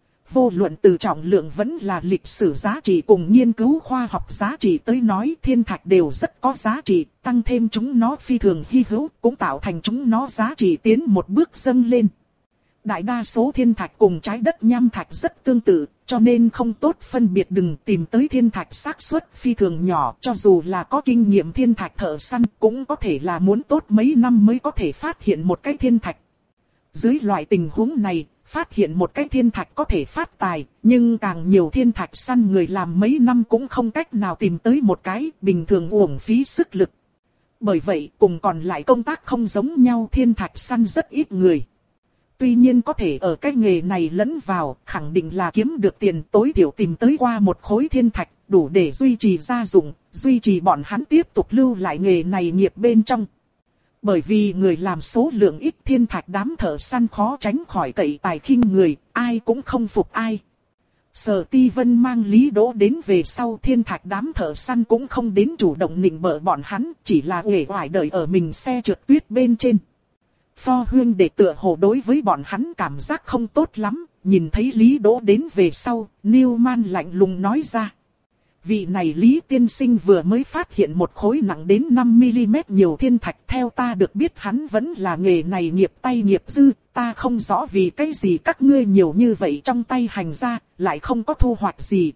Vô luận từ trọng lượng vẫn là lịch sử giá trị cùng nghiên cứu khoa học giá trị tới nói, thiên thạch đều rất có giá trị, tăng thêm chúng nó phi thường hy hữu, cũng tạo thành chúng nó giá trị tiến một bước dâng lên. Đại đa số thiên thạch cùng trái đất nham thạch rất tương tự, cho nên không tốt phân biệt, đừng tìm tới thiên thạch xác suất phi thường nhỏ, cho dù là có kinh nghiệm thiên thạch thợ săn cũng có thể là muốn tốt mấy năm mới có thể phát hiện một cái thiên thạch. Dưới loại tình huống này, phát hiện một cái thiên thạch có thể phát tài, nhưng càng nhiều thiên thạch săn người làm mấy năm cũng không cách nào tìm tới một cái, bình thường uổng phí sức lực. Bởi vậy, cùng còn lại công tác không giống nhau, thiên thạch săn rất ít người. Tuy nhiên có thể ở cái nghề này lẫn vào, khẳng định là kiếm được tiền, tối thiểu tìm tới qua một khối thiên thạch, đủ để duy trì gia dụng, duy trì bọn hắn tiếp tục lưu lại nghề này nghiệp bên trong. Bởi vì người làm số lượng ít, thiên thạch đám thợ săn khó tránh khỏi cậy tài khinh người, ai cũng không phục ai. Sở Ti Vân mang Lý Đỗ đến về sau, thiên thạch đám thợ săn cũng không đến chủ động nịnh bợ bọn hắn, chỉ là uể oải đợi ở mình xe trượt tuyết bên trên. Pho huynh đệ tựa hồ đối với bọn hắn cảm giác không tốt lắm, nhìn thấy Lý Đỗ đến về sau, Newman lạnh lùng nói ra. Vị này Lý tiên sinh vừa mới phát hiện một khối nặng đến năm mi-li-mét nhiều thiên thạch, theo ta được biết hắn vẫn là nghề này nghiệp tay nghiệp dư, ta không rõ vì cái gì các ngươi nhiều như vậy trong tay hành ra, lại không có thu hoạch gì.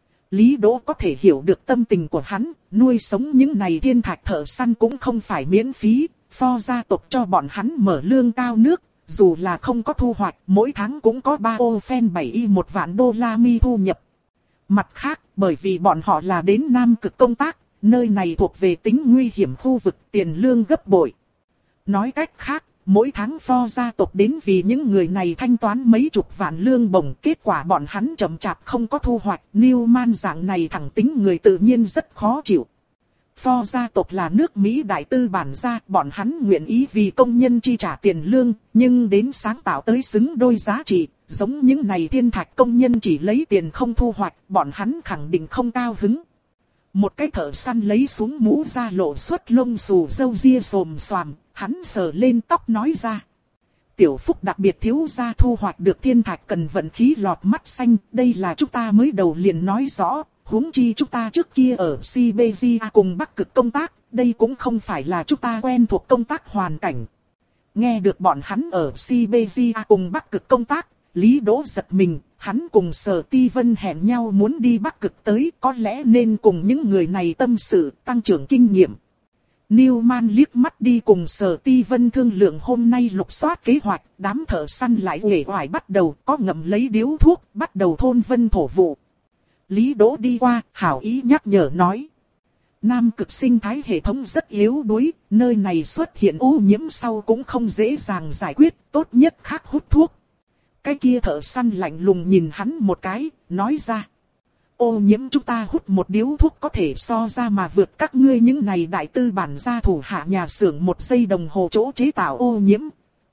Lý Đỗ có thể hiểu được tâm tình của hắn, nuôi sống những này thiên thạch thợ săn cũng không phải miễn phí, Pho gia tộc cho bọn hắn mở lương cao nước, dù là không có thu hoạch, mỗi tháng cũng có ba ô phen bảy y một vạn đô la mi thu nhập. Mặt khác, bởi vì bọn họ là đến Nam Cực công tác, nơi này thuộc về tính nguy hiểm khu vực, tiền lương gấp bội. Nói cách khác, mỗi tháng Pho gia tộc đến vì những người này thanh toán mấy chục vạn lương bổng, kết quả bọn hắn chậm chạp không có thu hoạch. Newman dạng này thẳng tính người tự nhiên rất khó chịu. Pho gia tộc là nước Mỹ đại tư bản gia, bọn hắn nguyện ý vì công nhân chi trả tiền lương, nhưng đến sáng tạo tới xứng đôi giá trị, giống những này thiên thạch công nhân chỉ lấy tiền không thu hoạch, bọn hắn khẳng định không cao hứng. Một cái thợ săn lấy xuống mũ ra lộ xuất lông xù râu ria xồm xoàm, hắn sờ lên tóc nói ra. Tiểu Phúc đặc biệt thiếu gia thu hoạch được thiên thạch cần vận khí lọt mắt xanh, đây là chúng ta mới đầu liền nói rõ, huống chi chúng ta trước kia ở Siberia cùng Bắc Cực công tác, đây cũng không phải là chúng ta quen thuộc công tác hoàn cảnh. Nghe được bọn hắn ở Siberia cùng Bắc Cực công tác, Lý Đỗ giật mình, hắn cùng Sở Ti Vân hẹn nhau muốn đi Bắc Cực tới, có lẽ nên cùng những người này tâm sự, tăng trưởng kinh nghiệm. Newman liếc mắt đi cùng Sở Ti Vân thương lượng hôm nay lục soát kế hoạch, đám thợ săn lại uể oải bắt đầu, có ngậm lấy điếu thuốc, bắt đầu thôn vân thổ vụ. Lý Đỗ đi qua, hảo ý nhắc nhở nói. Nam Cực sinh thái hệ thống rất yếu đuối, nơi này xuất hiện ô nhiễm sau cũng không dễ dàng giải quyết, tốt nhất khác hút thuốc. Cái kia thợ săn lạnh lùng nhìn hắn một cái, nói ra. Ô nhiễm chúng ta hút một điếu thuốc có thể so ra mà vượt các ngươi những này đại tư bản gia thủ hạ nhà xưởng một giây đồng hồ chỗ chế tạo ô nhiễm.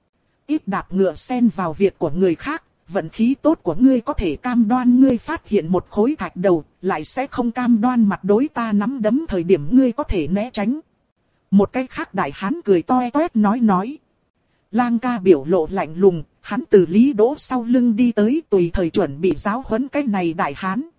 Ít đạp ngựa xen vào việc của người khác, vận khí tốt của ngươi có thể cam đoan ngươi phát hiện một khối thạch đầu, lại sẽ không cam đoan mặt đối ta nắm đấm thời điểm ngươi có thể né tránh. Một cái khác đại hán cười toe toét nói nói. Lang ca biểu lộ lạnh lùng, hắn từ Lý Đỗ sau lưng đi tới tùy thời chuẩn bị giáo huấn cái này đại hán.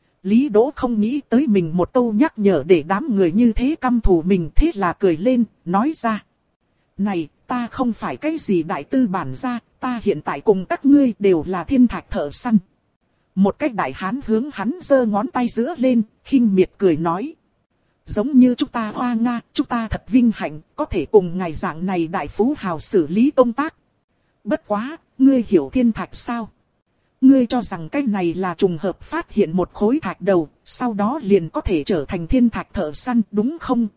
Lý Đỗ không nghĩ tới mình một câu nhắc nhở để đám người như thế căm thù mình, thế là cười lên, nói ra. Này, ta không phải cái gì đại tư bản gia, ta hiện tại cùng các ngươi đều là thiên thạch thợ săn. Một cái đại hán hướng hắn giơ ngón tay giữa lên, khinh miệt cười nói. Giống như chúng ta Hoa Nga, chúng ta thật vinh hạnh, có thể cùng ngài dạng này đại phú hào xử lý công tác. Bất quá, ngươi hiểu thiên thạch sao? Ngươi cho rằng cái này là trùng hợp phát hiện một khối thạch đầu, sau đó liền có thể trở thành thiên thạch thợ săn, đúng không?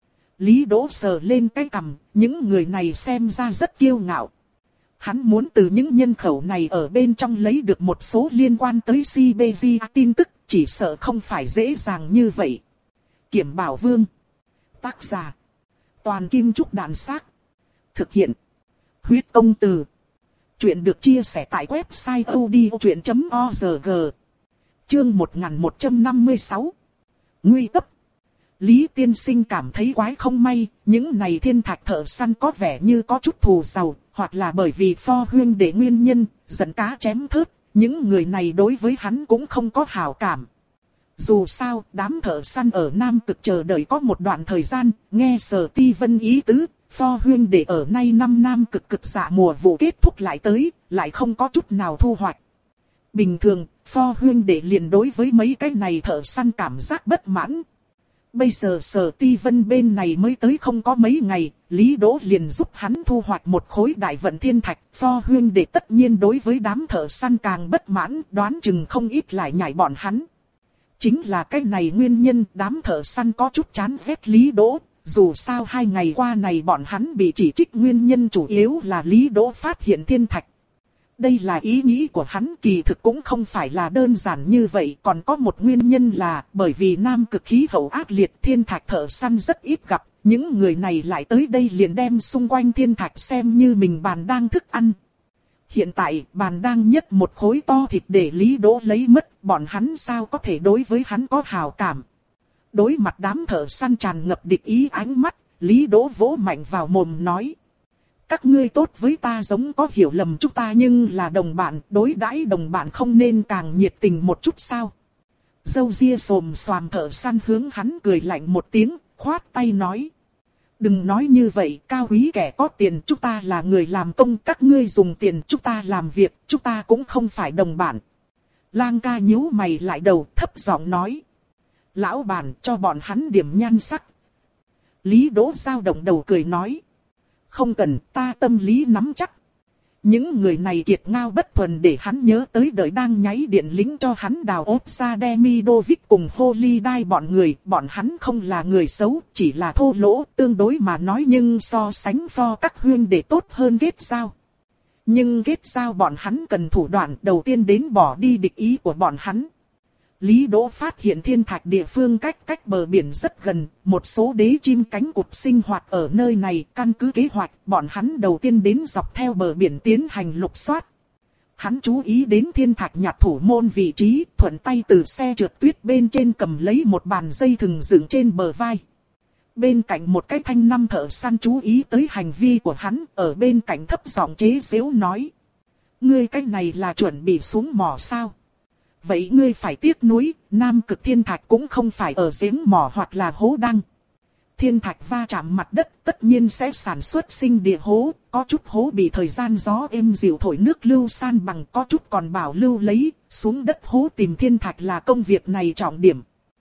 Lý Đỗ sờ lên cái cằm, những người này xem ra rất kiêu ngạo. Hắn muốn từ những nhân khẩu này ở bên trong lấy được một số liên quan tới Siberia tin tức, chỉ sợ không phải dễ dàng như vậy. Kiểm Bảo Vương. Tác giả. Toàn Kim Trúc Đàn Xác. Thực hiện. Huyết Công Từ. Chuyện được chia sẻ tại website odchuyện chấm org. Chương một nghìn một trăm năm mươi sáu. Nguy cấp. Lý Tiên Sinh cảm thấy quái không may, những này thiên thạch thợ săn có vẻ như có chút thù giàu, hoặc là bởi vì Pho huynh đệ nguyên nhân, giận cá chém thớt, những người này đối với hắn cũng không có hảo cảm. Dù sao, đám thợ săn ở Nam Cực chờ đợi có một đoạn thời gian, nghe Sở Ti Vân ý tứ, Pho huynh đệ ở nay năm Nam Cực cực dạ mùa vụ kết thúc lại tới, lại không có chút nào thu hoạch. Bình thường, Pho huynh đệ liền đối với mấy cái này thợ săn cảm giác bất mãn. Bây giờ Sở Ti Vân bên này mới tới không có mấy ngày, Lý Đỗ liền giúp hắn thu hoạch một khối đại vận thiên thạch. Pho huynh đệ tất nhiên đối với đám thợ săn càng bất mãn, đoán chừng không ít lại nhảy bọn hắn. Chính là cái này nguyên nhân đám thợ săn có chút chán ghét Lý Đỗ. Dù sao hai ngày qua này bọn hắn bị chỉ trích nguyên nhân chủ yếu là Lý Đỗ phát hiện thiên thạch. Đây là ý nghĩ của hắn, kỳ thực cũng không phải là đơn giản như vậy, còn có một nguyên nhân là bởi vì Nam Cực khí hậu ác liệt, thiên thạch thợ săn rất ít gặp, những người này lại tới đây liền đem xung quanh thiên thạch xem như mình bàn đang thức ăn. Hiện tại bàn đang nhất một khối to thịt để Lý Đỗ lấy mất, bọn hắn sao có thể đối với hắn có hảo cảm. Đối mặt đám thợ săn tràn ngập địch ý ánh mắt, Lý Đỗ vỗ mạnh vào mồm nói. Các ngươi tốt với ta giống có hiểu lầm chúng ta nhưng là đồng bạn, đối đãi đồng bạn không nên càng nhiệt tình một chút sao. Dâu ria xồm xoàm thợ săn hướng hắn cười lạnh một tiếng, khoát tay nói. Đừng nói như vậy, cao quý kẻ có tiền, chúng ta là người làm công, các ngươi dùng tiền chúng ta làm việc, chúng ta cũng không phải đồng bạn. Lang ca nhíu mày lại đầu, thấp giọng nói. Lão bản cho bọn hắn điểm nhan sắc. Lý Đỗ dao động đầu cười nói. Không cần, ta tâm lý nắm chắc. Những người này kiệt ngao bất thuần để hắn nhớ tới đời đang nháy điện lính cho hắn đào ốp ra Demidovic cùng Holiday bọn người. Bọn hắn không là người xấu, chỉ là thô lỗ, tương đối mà nói nhưng so sánh pho các huyên để tốt hơn kết giao. Nhưng kết giao bọn hắn cần thủ đoạn đầu tiên đến bỏ đi địch ý của bọn hắn. Lý Đỗ phát hiện thiên thạch địa phương cách cách bờ biển rất gần, một số đế chim cánh cụt sinh hoạt ở nơi này. Căn cứ kế hoạch, bọn hắn đầu tiên đến dọc theo bờ biển tiến hành lục soát. Hắn chú ý đến thiên thạch nhặt thủ môn vị trí, thuận tay từ xe trượt tuyết bên trên cầm lấy một bàn dây thừng dựng trên bờ vai. Bên cạnh một cái thanh năm thợ săn chú ý tới hành vi của hắn, ở bên cạnh thấp giọng chế giễu nói: ngươi cái này là chuẩn bị xuống mỏ sao? Vậy ngươi phải tiếc nuối, Nam Cực thiên thạch cũng không phải ở giếng mỏ hoặc là hố đăng. Thiên thạch va chạm mặt đất tất nhiên sẽ sản xuất sinh địa hố, có chút hố bị thời gian gió êm dịu thổi nước lưu san bằng, có chút còn bảo lưu lấy, xuống đất hố tìm thiên thạch là công việc này trọng điểm.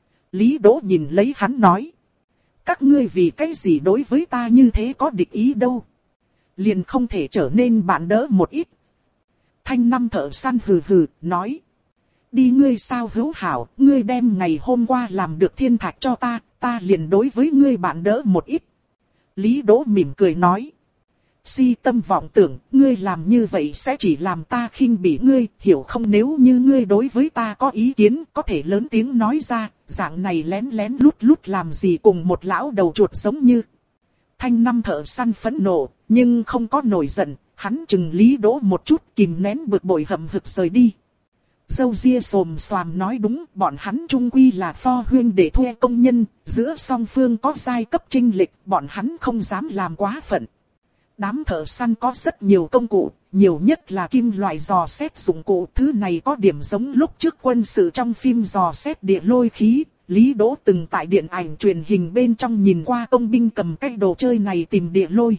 Lý Đỗ nhìn lấy hắn nói: các ngươi vì cái gì đối với ta như thế có địch ý đâu? Liền không thể trở nên bạn đỡ một ít. Thanh năm thợ săn hừ hừ, nói: đi ngươi sao hữu hảo, ngươi đem ngày hôm qua làm được thiên thạch cho ta, ta liền đối với ngươi bạn đỡ một ít. Lý Đỗ mỉm cười nói: si tâm vọng tưởng, ngươi làm như vậy sẽ chỉ làm ta khinh bỉ ngươi, hiểu không? Nếu như ngươi đối với ta có ý kiến, có thể lớn tiếng nói ra, dạng này lén lén lút lút làm gì cùng một lão đầu chuột giống như. Thanh năm thợ săn phẫn nộ, nhưng không có nổi giận, hắn chừng Lý Đỗ một chút, kìm nén bực bội hậm hực rời đi. Dâu ria xồm xoàm nói đúng, bọn hắn chung quy là pho huyên để thuê công nhân, giữa song phương có giai cấp chênh lệch, bọn hắn không dám làm quá phận. Đám thợ săn có rất nhiều công cụ, nhiều nhất là kim loại dò xét dụng cụ, thứ này có điểm giống lúc trước quân sự trong phim dò xét địa lôi khí. Lý Đỗ từng tại điện ảnh truyền hình bên trong nhìn qua công binh cầm cái đồ chơi này tìm địa lôi.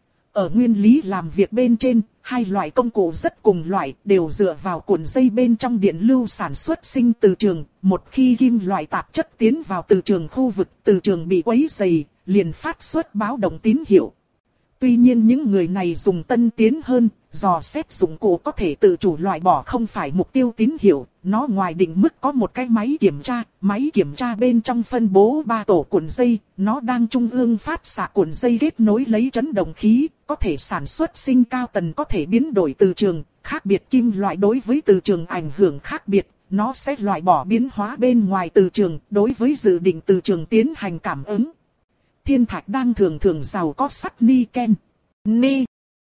Ở nguyên lý làm việc bên trên, hai loại công cụ rất cùng loại, đều dựa vào cuộn dây bên trong điện lưu sản xuất sinh từ trường. Một khi kim loại tạp chất tiến vào từ trường khu vực, từ trường bị quấy rầy, liền phát xuất báo động tín hiệu. Tuy nhiên những người này dùng tân tiến hơn, dò xét dụng cụ có thể tự chủ loại bỏ không phải mục tiêu tín hiệu, nó ngoài định mức có một cái máy kiểm tra, máy kiểm tra bên trong phân bố ba tổ cuộn dây, nó đang trung ương phát xạ cuộn dây kết nối lấy chấn động khí, có thể sản xuất sinh cao tần, có thể biến đổi từ trường, khác biệt kim loại đối với từ trường ảnh hưởng khác biệt, nó sẽ loại bỏ biến hóa bên ngoài từ trường, đối với dự định từ trường tiến hành cảm ứng. Thiên thạch đang thường thường giàu có sắt niken, ni.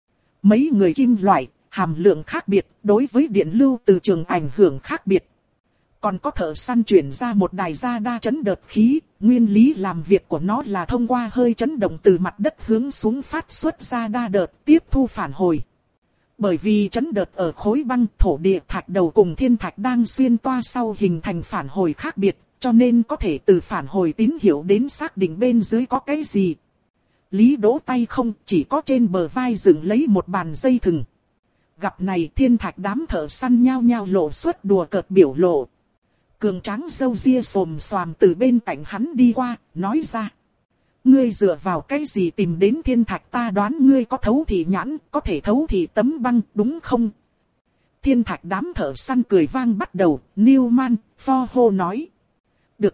Mấy người kim loại, hàm lượng khác biệt, đối với điện lưu từ trường ảnh hưởng khác biệt. Còn có thợ săn chuyển ra một đài ra đa chấn đợt khí, nguyên lý làm việc của nó là thông qua hơi chấn động từ mặt đất hướng xuống phát xuất ra đa đợt tiếp thu phản hồi. Bởi vì chấn đợt ở khối băng thổ địa thạch đầu cùng thiên thạch đang xuyên toa sau hình thành phản hồi khác biệt, cho nên có thể từ phản hồi tín hiệu đến xác định bên dưới có cái gì. Lý Đỗ tay không, chỉ có trên bờ vai dựng lấy một bàn dây thừng. Gặp này thiên thạch đám thợ săn nhao nhao lộ xuất đùa cợt biểu lộ. Cường tráng râu ria xồm xoàm từ bên cạnh hắn đi qua, nói ra: ngươi dựa vào cái gì tìm đến thiên thạch? Ta đoán ngươi có thấu thị nhãn, có thể thấu thị tấm băng, đúng không? Thiên thạch đám thợ săn cười vang bắt đầu, Newman, Pho nói: được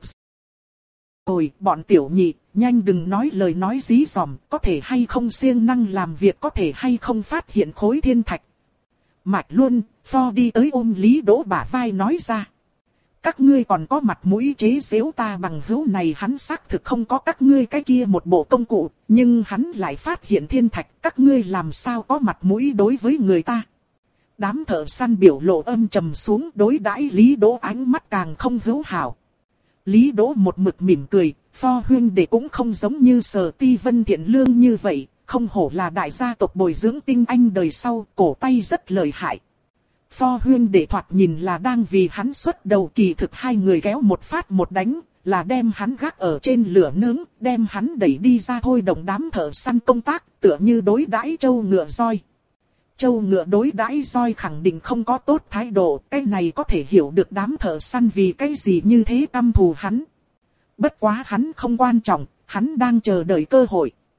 rồi, bọn tiểu nhị, nhanh đừng nói lời nói dí dỏm, có thể hay không siêng năng làm việc, có thể hay không phát hiện khối thiên thạch. Mạch luôn, Pho đi tới ôm Lý Đỗ bả vai nói ra: các ngươi còn có mặt mũi chế giễu ta bằng hữu này, hắn xác thực không có các ngươi cái kia một bộ công cụ, nhưng hắn lại phát hiện thiên thạch, các ngươi làm sao có mặt mũi đối với người ta. Đám thợ săn biểu lộ âm trầm xuống, đối đãi Lý Đỗ ánh mắt càng không hữu hảo. Lý Đỗ một mực mỉm cười, Pho huynh đệ cũng không giống như Sở Ti Vân thiện lương như vậy, không hổ là đại gia tộc bồi dưỡng tinh anh đời sau, cổ tay rất lợi hại. Pho huynh đệ thoạt nhìn là đang vì hắn xuất đầu, kỳ thực hai người kéo một phát một đánh, là đem hắn gác ở trên lửa nướng, đem hắn đẩy đi ra thôi động đám thợ săn công tác, tựa như đối đãi trâu ngựa roi. Trâu ngựa đối đãi roi khẳng định không có tốt thái độ, cái này có thể hiểu được đám thợ săn vì cái gì như thế căm thù hắn. Bất quá hắn không quan trọng, hắn đang chờ đợi cơ hội.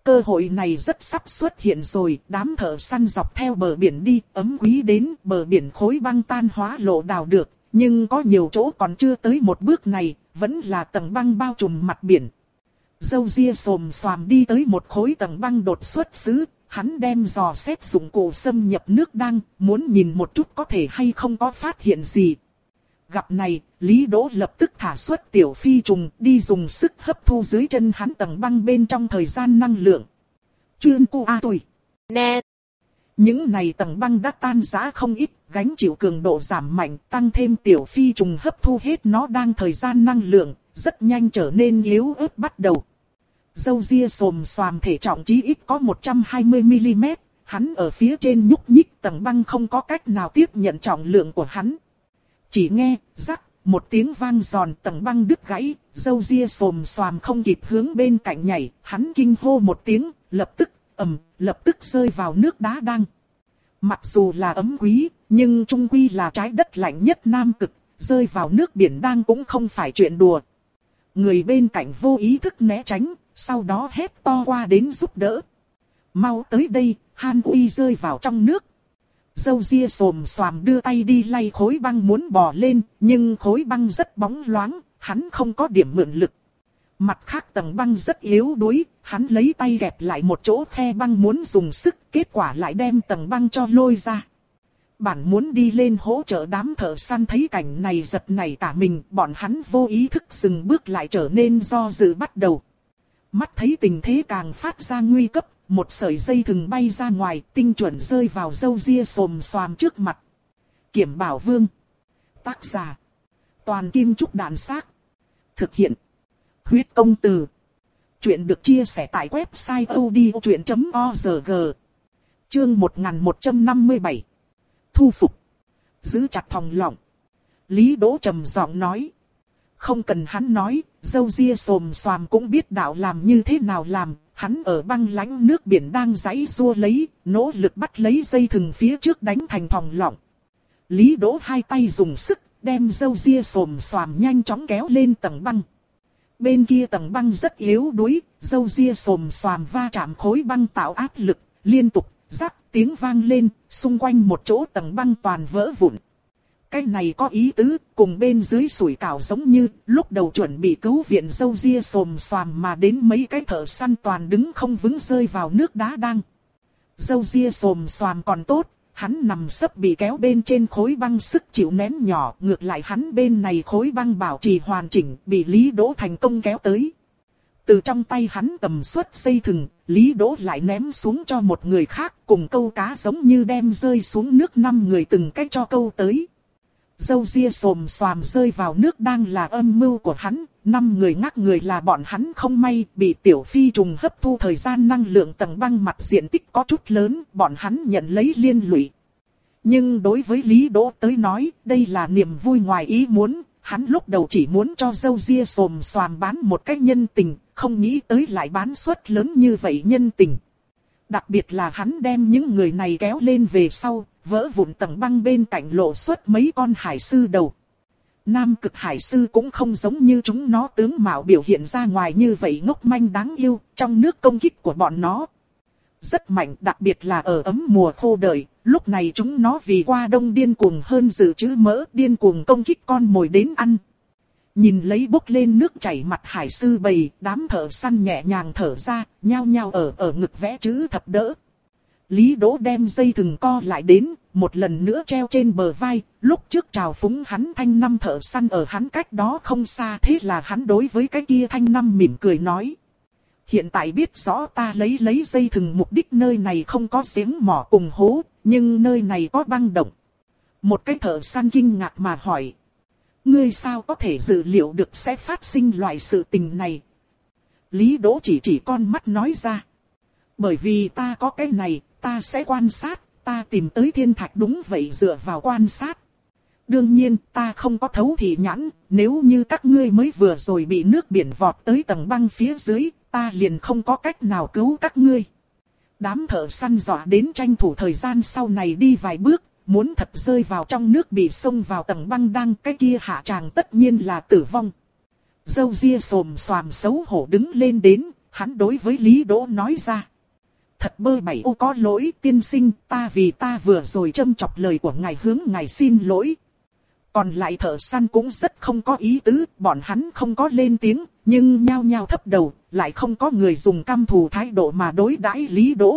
Cơ hội này rất sắp xuất hiện rồi, đám thợ săn dọc theo bờ biển đi, ấm quý đến bờ biển khối băng tan hóa lộ đào được, nhưng có nhiều chỗ còn chưa tới một bước này, vẫn là tầng băng bao trùm mặt biển. Dâu ria xồm xoàm đi tới một khối tầng băng đột xuất xứ, hắn đem dò xét dụng cụ xâm nhập nước đăng, muốn nhìn một chút có thể hay không có phát hiện gì. Gặp này, Lý Đỗ lập tức thả xuất tiểu phi trùng đi dùng sức hấp thu dưới chân hắn tầng băng bên trong thời gian năng lượng. Chuyên cu a tùy. Nè. Những này tầng băng đã tan rã không ít, gánh chịu cường độ giảm mạnh, tăng thêm tiểu phi trùng hấp thu hết nó đang thời gian năng lượng, rất nhanh trở nên yếu ớt bắt đầu. Dâu ria xồm xoàm thể trọng chí ít có một trăm hai mươi mi li mét, hắn ở phía trên nhúc nhích tầng băng không có cách nào tiếp nhận trọng lượng của hắn. Chỉ nghe, rắc, một tiếng vang giòn tầng băng đứt gãy, dâu ria xồm xoàm không kịp hướng bên cạnh nhảy, hắn kinh hô một tiếng, lập tức, ầm, lập tức rơi vào nước đá đang. Mặc dù là ấm quý, nhưng trung quy là trái đất lạnh nhất Nam Cực, rơi vào nước biển đang cũng không phải chuyện đùa. Người bên cạnh vô ý thức né tránh, sau đó hét to qua đến giúp đỡ. Mau tới đây, Han Uy rơi vào trong nước. Dâu ria xồm xoàm đưa tay đi lay khối băng muốn bò lên, nhưng khối băng rất bóng loáng, hắn không có điểm mượn lực. Mặt khác tầng băng rất yếu đuối, hắn lấy tay gẹp lại một chỗ khe băng muốn dùng sức, kết quả lại đem tầng băng cho lôi ra. Bản muốn đi lên hỗ trợ đám thợ săn thấy cảnh này giật nảy cả mình, bọn hắn vô ý thức dừng bước lại trở nên do dự bắt đầu. Mắt thấy tình thế càng phát ra nguy cấp, một sợi dây thừng bay ra ngoài, tinh chuẩn rơi vào dâu ria xồm xoàm trước mặt. Kiểm Bảo Vương. Tác giả. Toàn Kim Trúc Đàn Xác. Thực hiện. Huyết Công Từ. Chuyện được chia sẻ tại website odchuyện chấm org. Chương một nghìn một trăm năm mươi bảy. Thu phục. Giữ chặt thòng lọng. Lý Đỗ trầm giọng nói. Không cần hắn nói, dâu ria xồm xoàm cũng biết đạo làm như thế nào làm. Hắn ở băng lãnh nước biển đang giãy giụa lấy, nỗ lực bắt lấy dây thừng phía trước đánh thành thòng lọng. Lý Đỗ hai tay dùng sức, đem dâu ria xồm xoàm nhanh chóng kéo lên tầng băng. Bên kia tầng băng rất yếu đuối, dâu ria xồm xoàm va chạm khối băng tạo áp lực, liên tục, rắc tiếng vang lên, xung quanh một chỗ tầng băng toàn vỡ vụn. Cái này có ý tứ, cùng bên dưới sủi cảo giống như, lúc đầu chuẩn bị cứu viện dâu ria xồm xoàm mà đến mấy cái thợ săn toàn đứng không vững rơi vào nước đá đang. Dâu ria xồm xoàm còn tốt, hắn nằm sấp bị kéo bên trên khối băng sức chịu nén nhỏ, ngược lại hắn bên này khối băng bảo trì hoàn chỉnh, bị Lý Đỗ thành công kéo tới. Từ trong tay hắn cầm xuất dây thừng, Lý Đỗ lại ném xuống cho một người khác, cùng câu cá giống như đem rơi xuống nước năm người từng cách cho câu tới. Dâu ria xồm xoàm rơi vào nước đang là âm mưu của hắn, năm người ngắc người là bọn hắn không may, bị tiểu phi trùng hấp thu thời gian năng lượng tầng băng mặt diện tích có chút lớn, bọn hắn nhận lấy liên lụy. Nhưng đối với Lý Đỗ tới nói, đây là niềm vui ngoài ý muốn, hắn lúc đầu chỉ muốn cho dâu ria xồm xoàm bán một cách nhân tình, không nghĩ tới lại bán suất lớn như vậy nhân tình. Đặc biệt là hắn đem những người này kéo lên về sau, vỡ vụn tầng băng bên cạnh lộ xuất mấy con hải sư đầu. Nam Cực hải sư cũng không giống như chúng nó tướng mạo biểu hiện ra ngoài như vậy ngốc manh đáng yêu, trong nước công kích của bọn nó rất mạnh, đặc biệt là ở ấm mùa khô đợi, lúc này chúng nó vì qua đông điên cuồng hơn dự trữ mỡ, điên cuồng công kích con mồi đến ăn. Nhìn lấy bốc lên nước chảy mặt hải sư bầy, đám thợ săn nhẹ nhàng thở ra, nhao nhao ở ở ngực vẽ chữ thập đỡ. Lý Đỗ đem dây thừng co lại đến, một lần nữa treo trên bờ vai, lúc trước trào phúng hắn thanh năm thợ săn ở hắn cách đó không xa, thế là hắn đối với cái kia thanh năm mỉm cười nói. Hiện tại biết rõ ta lấy lấy dây thừng mục đích nơi này không có giếng mỏ cùng hố, nhưng nơi này có băng động. Một cái thợ săn kinh ngạc mà hỏi. Ngươi sao có thể dự liệu được sẽ phát sinh loại sự tình này? Lý Đỗ chỉ chỉ con mắt nói ra. Bởi vì ta có cái này, ta sẽ quan sát, ta tìm tới thiên thạch đúng vậy dựa vào quan sát. Đương nhiên, ta không có thấu thị nhãn, nếu như các ngươi mới vừa rồi bị nước biển vọt tới tầng băng phía dưới, ta liền không có cách nào cứu các ngươi. Đám thợ săn dọa đến tranh thủ thời gian sau này đi vài bước, muốn thật rơi vào trong nước bị xông vào tầng băng đang, cái kia hạ tràng tất nhiên là tử vong. Dâu ria xồm xoàm xấu hổ đứng lên đến, Hắn đối với Lý Đỗ nói ra. Thật bơ bảy ô có lỗi tiên sinh, ta vì ta vừa rồi châm chọc lời của ngài hướng ngài xin lỗi. Còn lại thợ săn cũng rất không có ý tứ, bọn hắn không có lên tiếng, nhưng nhao nhao thấp đầu, lại không có người dùng căm thù thái độ mà đối đãi Lý Đỗ.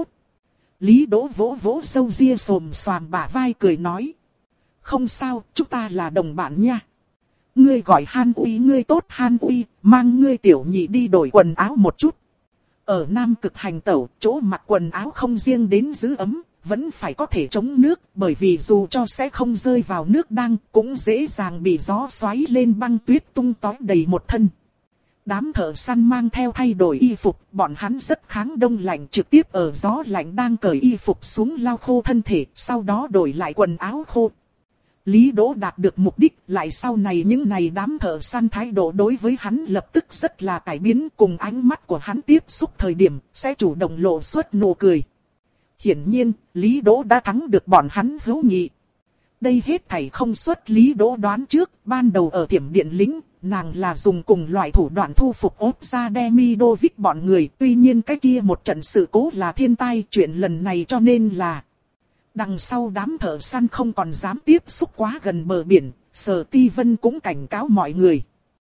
Lý Đỗ vỗ vỗ râu ria xồm xoàm bả vai cười nói. Không sao, chúng ta là đồng bạn nha. Ngươi gọi Han Uy ngươi tốt Han Uy, mang ngươi tiểu nhị đi đổi quần áo một chút. Ở Nam Cực hành tẩu, chỗ mặc quần áo không riêng đến giữ ấm, vẫn phải có thể chống nước, bởi vì dù cho sẽ không rơi vào nước đang, cũng dễ dàng bị gió xoáy lên băng tuyết tung tói đầy một thân. Đám thợ săn mang theo thay đổi y phục, bọn hắn rất kháng đông lạnh, trực tiếp ở gió lạnh đang cởi y phục xuống lau khô thân thể, sau đó đổi lại quần áo khô. Lý Đỗ đạt được mục đích, lại sau này những này đám thợ săn thái độ đối với hắn lập tức rất là cải biến, cùng ánh mắt của hắn tiếp xúc thời điểm, sẽ chủ động lộ xuất nụ cười. Hiển nhiên, Lý Đỗ đã thắng được bọn hắn hữu nghị. Đây hết thảy không xuất Lý Đỗ đoán trước, ban đầu ở Tiểm Điện lính, nàng là dùng cùng loại thủ đoạn thu phục ốp ra Demidovic bọn người, tuy nhiên cái kia một trận sự cố là thiên tai, chuyện lần này cho nên là đằng sau đám thợ săn không còn dám tiếp xúc quá gần bờ biển, Sở Ti Vân cũng cảnh cáo mọi người.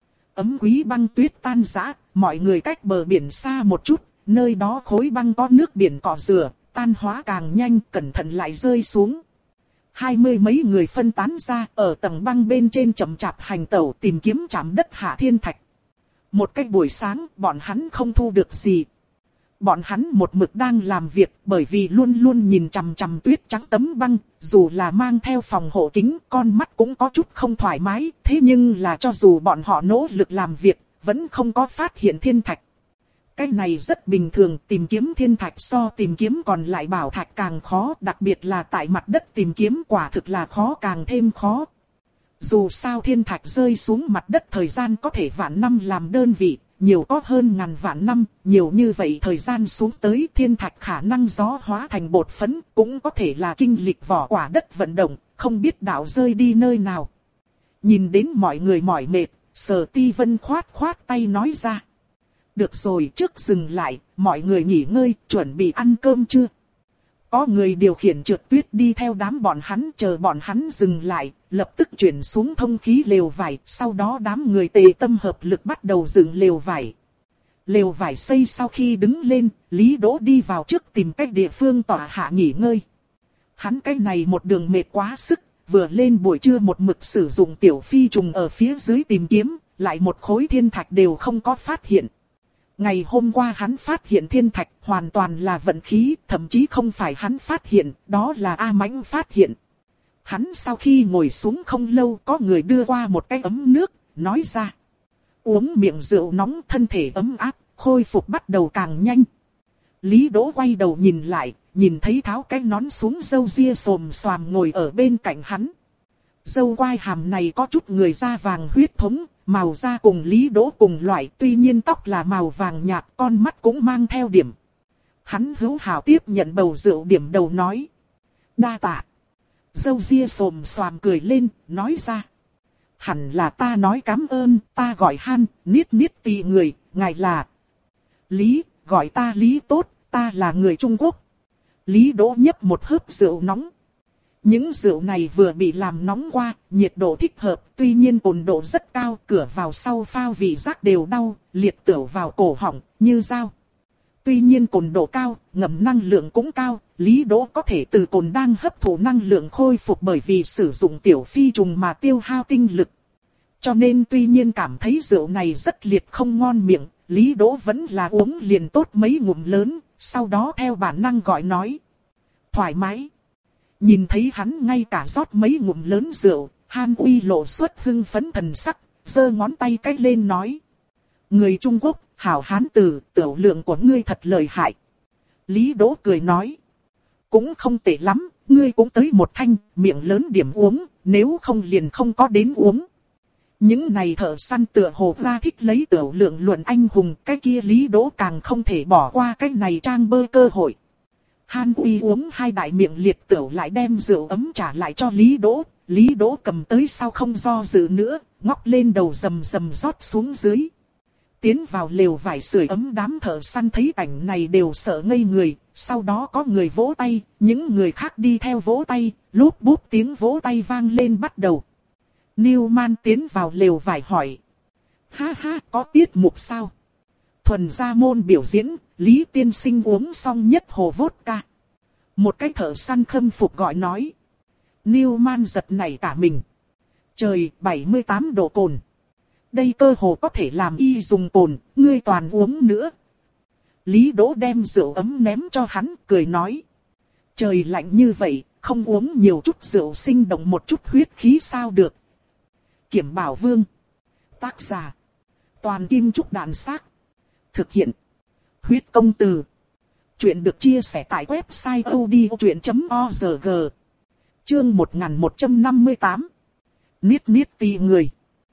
Ấm quý băng tuyết tan rã, mọi người cách bờ biển xa một chút, nơi đó khối băng có nước biển cọ rửa, tan hóa càng nhanh, cẩn thận lại rơi xuống. Hai mươi mấy người phân tán ra, ở tầng băng bên trên chậm chạp hành tẩu tìm kiếm trạm đất hạ thiên thạch. Một cái buổi sáng, bọn hắn không thu được gì. Bọn hắn một mực đang làm việc, bởi vì luôn luôn nhìn chằm chằm tuyết trắng tấm băng, dù là mang theo phòng hộ kính, con mắt cũng có chút không thoải mái, thế nhưng là cho dù bọn họ nỗ lực làm việc, vẫn không có phát hiện thiên thạch. Cái này rất bình thường, tìm kiếm thiên thạch so tìm kiếm còn lại bảo thạch càng khó, đặc biệt là tại mặt đất tìm kiếm quả thực là khó càng thêm khó. Dù sao thiên thạch rơi xuống mặt đất thời gian có thể vạn năm làm đơn vị, nhiều có hơn ngàn vạn năm, nhiều như vậy thời gian xuống tới thiên thạch khả năng gió hóa thành bột phấn, cũng có thể là kinh lịch vỏ quả đất vận động, không biết đạo rơi đi nơi nào. Nhìn đến mọi người mỏi mệt, Sở Ti Vân khoát khoát tay nói ra. Được rồi, trước dừng lại, mọi người nghỉ ngơi, chuẩn bị ăn cơm chưa? Có người điều khiển trượt tuyết đi theo đám bọn hắn, chờ bọn hắn dừng lại, lập tức chuyển xuống thông khí lều vải, sau đó đám người tề tâm hợp lực bắt đầu dựng lều vải. Lều vải xây sau khi đứng lên, Lý Đỗ đi vào trước tìm cách địa phương tọa hạ nghỉ ngơi. Hắn cái này một đường mệt quá sức, vừa lên buổi trưa một mực sử dụng tiểu phi trùng ở phía dưới tìm kiếm, lại một khối thiên thạch đều không có phát hiện. Ngày hôm qua hắn phát hiện thiên thạch hoàn toàn là vận khí, thậm chí không phải hắn phát hiện, đó là A Mãnh phát hiện. Hắn sau khi ngồi xuống không lâu có người đưa qua một cái ấm nước, nói ra. Uống miệng rượu nóng thân thể ấm áp, khôi phục bắt đầu càng nhanh. Lý Đỗ quay đầu nhìn lại, nhìn thấy tháo cái nón xuống râu ria xồm xoàm ngồi ở bên cạnh hắn. Râu quai hàm này có chút người da vàng huyết thống, màu da cùng Lý Đỗ cùng loại, tuy nhiên tóc là màu vàng nhạt, con mắt cũng mang theo điểm. Hắn hữu hảo tiếp nhận bầu rượu điểm đầu nói. Đa tạ. Râu ria xồm xoàm cười lên, nói ra. Hẳn là ta nói cảm ơn, ta gọi Han, niết niết tì người, ngài là. Lý, gọi ta Lý tốt, ta là người Trung Quốc. Lý Đỗ nhấp một hớp rượu nóng. Những rượu này vừa bị làm nóng qua, nhiệt độ thích hợp, tuy nhiên cồn độ rất cao, cửa vào sau phao vị giác đều đau, liệt tửu vào cổ họng, như dao. Tuy nhiên cồn độ cao, ngầm năng lượng cũng cao, Lý Đỗ có thể từ cồn đang hấp thụ năng lượng khôi phục bởi vì sử dụng tiểu phi trùng mà tiêu hao tinh lực. Cho nên tuy nhiên cảm thấy rượu này rất liệt không ngon miệng, Lý Đỗ vẫn là uống liền tốt mấy ngụm lớn, sau đó theo bản năng gọi nói. Thoải mái. Nhìn thấy hắn ngay cả rót mấy ngụm lớn rượu, Han Uy lộ xuất hưng phấn thần sắc, giơ ngón tay cái lên nói. Người Trung Quốc, hảo hán tử, tiểu lượng của ngươi thật lợi hại. Lý Đỗ cười nói. Cũng không tệ lắm, ngươi cũng tới một thanh, miệng lớn điểm uống, nếu không liền không có đến uống. Những này thợ săn tựa hồ ra thích lấy tiểu lượng luận anh hùng, cái kia Lý Đỗ càng không thể bỏ qua cái này trang bơ cơ hội. Han Uy uống hai đại miệng liệt tửu lại đem rượu ấm trả lại cho Lý Đỗ, Lý Đỗ cầm tới sau không do dự nữa, ngóc lên đầu rầm rầm rót xuống dưới. Tiến vào lều vải sưởi ấm, đám thợ săn thấy cảnh này đều sợ ngây người, sau đó có người vỗ tay, những người khác đi theo vỗ tay, lúp búp tiếng vỗ tay vang lên bắt đầu. Newman tiến vào lều vải hỏi. Ha ha, có tiết mục sao? Thuần gia môn biểu diễn, Lý tiên sinh uống xong nhất hồ vodka. Một cái thợ săn khâm phục gọi nói. Newman giật nảy cả mình. Trời, bảy mươi tám độ cồn. Đây cơ hồ có thể làm y dùng cồn, ngươi toàn uống nữa. Lý Đỗ đem rượu ấm ném cho hắn, cười nói. Trời lạnh như vậy, không uống nhiều chút rượu sinh động một chút huyết khí sao được. Kiểm Bảo Vương. Tác giả. Toàn Kim Trúc Đàn Xác. Thực hiện. Huyết Công Từ. Chuyện được chia sẻ tại website odchuyện chấm org. Chương một nghìn một trăm năm mươi tám. Niết niết tì người.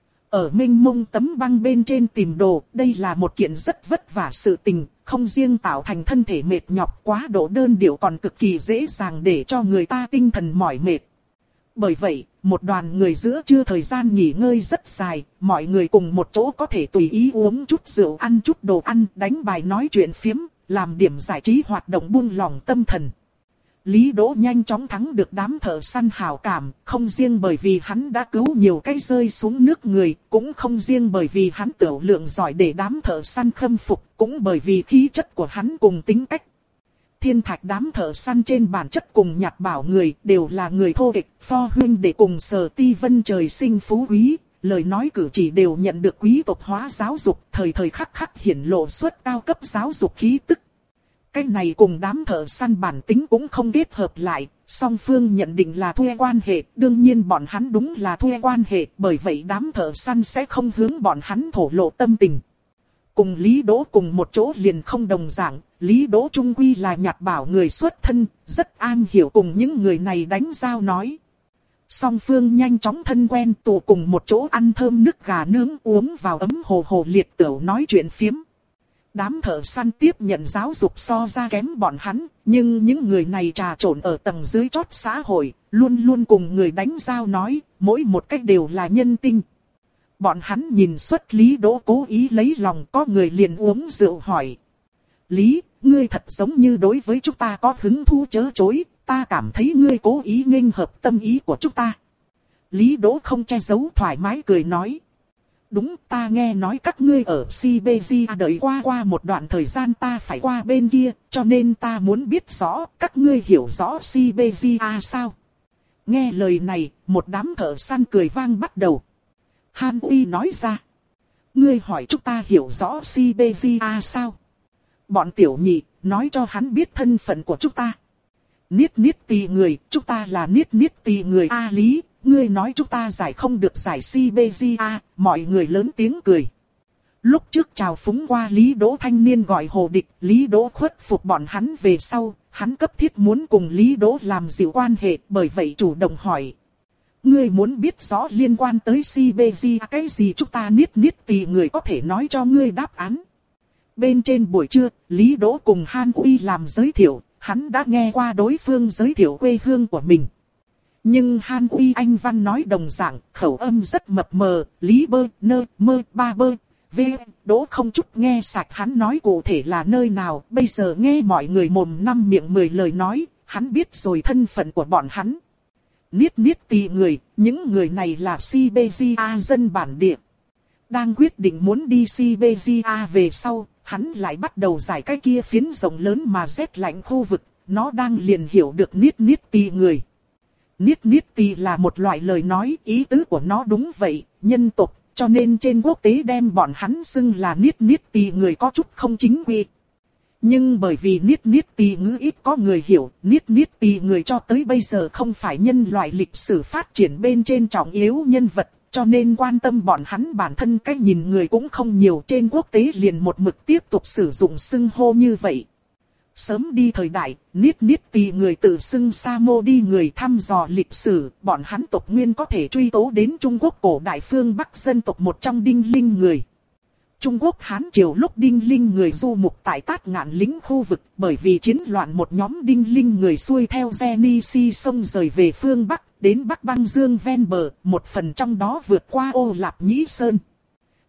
Ở mênh mông tấm băng bên trên tìm đồ, đây là một kiện rất vất vả sự tình, không riêng tạo thành thân thể mệt nhọc quá độ đơn điệu còn cực kỳ dễ dàng để cho người ta tinh thần mỏi mệt. Bởi vậy, một đoàn người giữa trưa thời gian nghỉ ngơi rất dài, mọi người cùng một chỗ có thể tùy ý uống chút rượu, ăn chút đồ ăn, đánh bài nói chuyện phiếm, làm điểm giải trí hoạt động buông lỏng tâm thần. Lý Đỗ nhanh chóng thắng được đám thợ săn hảo cảm, không riêng bởi vì hắn đã cứu nhiều cái rơi xuống nước người, cũng không riêng bởi vì hắn tiểu lượng giỏi để đám thợ săn khâm phục, cũng bởi vì khí chất của hắn cùng tính cách. Thiên Thạch đám thợ săn trên bản chất cùng Nhạt Bảo người đều là người thô kệch, Pho huynh để cùng Sở Ti Vân trời sinh phú quý, lời nói cử chỉ đều nhận được quý tộc hóa giáo dục, thời thời khắc khắc hiển lộ suất cao cấp giáo dục khí tức. Cái này cùng đám thợ săn bản tính cũng không kết hợp lại, song phương nhận định là thuê quan hệ, đương nhiên bọn hắn đúng là thuê quan hệ, bởi vậy đám thợ săn sẽ không hướng bọn hắn thổ lộ tâm tình. Cùng Lý Đỗ cùng một chỗ liền không đồng dạng, Lý Đỗ trung quy là Nhạt Bảo người xuất thân, rất am hiểu cùng những người này đánh giao nói. Song phương nhanh chóng thân quen, tụ cùng một chỗ ăn thơm nước gà nướng, uống vào ấm hồ hồ liệt tửu nói chuyện phiếm. Đám thợ săn tiếp nhận giáo dục so ra kém bọn hắn, nhưng những người này trà trộn ở tầng dưới chót xã hội, luôn luôn cùng người đánh giao nói, mỗi một cách đều là nhân tinh. Bọn hắn nhìn xuất Lý Đỗ cố ý lấy lòng, có người liền uống rượu hỏi. Lý, ngươi thật giống như đối với chúng ta có hứng thú chớ chối, ta cảm thấy ngươi cố ý nghênh hợp tâm ý của chúng ta. Lý Đỗ không che giấu thoải mái cười nói. Đúng, ta nghe nói các ngươi ở Siberia đợi qua qua một đoạn thời gian ta phải qua bên kia, cho nên ta muốn biết rõ, các ngươi hiểu rõ Siberia sao? Nghe lời này, một đám thợ săn cười vang bắt đầu. Han Uy nói ra. Ngươi hỏi chúng ta hiểu rõ Siberia sao? Bọn tiểu nhị, nói cho hắn biết thân phận của chúng ta. Niết niết tì người, chúng ta là niết niết tì người A Lý. Ngươi nói chúng ta giải không được giải Siberia, mọi người lớn tiếng cười. Lúc trước chào phúng qua Lý Đỗ thanh niên gọi hồ địch, Lý Đỗ khuất phục bọn hắn về sau, hắn cấp thiết muốn cùng Lý Đỗ làm dịu quan hệ, bởi vậy chủ động hỏi. Ngươi muốn biết rõ liên quan tới Siberia cái gì chúng ta niết niết tì người có thể nói cho ngươi đáp án. Bên trên buổi trưa, Lý Đỗ cùng Han Uy làm giới thiệu, hắn đã nghe qua đối phương giới thiệu quê hương của mình. Nhưng Han Uy Anh Văn nói đồng dạng, khẩu âm rất mập mờ, Lý bơ, nơ, mơ, ba bơ, vê, Đỗ không chút nghe sạch hắn nói cụ thể là nơi nào, bây giờ nghe mọi người mồm năm miệng mười lời nói, hắn biết rồi thân phận của bọn hắn. Niết niết tì người, những người này là Siberia dân bản địa. Đang quyết định muốn đi Siberia về sau, hắn lại bắt đầu giải cái kia phiến rộng lớn mà rét lạnh khu vực, nó đang liền hiểu được niết niết tì người. Niết niết tì là một loại lời nói, ý tứ của nó đúng vậy, nhân tộc, cho nên trên quốc tế đem bọn hắn xưng là niết niết tì người có chút không chính quy. Nhưng bởi vì niết niết tì ngữ ít có người hiểu, niết niết tì người cho tới bây giờ không phải nhân loại lịch sử phát triển bên trên trọng yếu nhân vật, cho nên quan tâm bọn hắn bản thân cách nhìn người cũng không nhiều, trên quốc tế liền một mực tiếp tục sử dụng xưng hô như vậy. Sớm đi thời đại, niết niết tì người tự xưng sa mô đi người thăm dò lịch sử, bọn hắn tộc nguyên có thể truy tố đến Trung Quốc cổ đại phương Bắc dân tộc một trong Đinh Linh người. Trung Quốc Hán Triều lúc Đinh Linh người du mục tại Tát Ngạn lĩnh khu vực, bởi vì chiến loạn một nhóm Đinh Linh người xuôi theo Genesee sông rời về phương Bắc, đến Bắc Băng Dương ven bờ, một phần trong đó vượt qua Ô Lạp Nhĩ Sơn.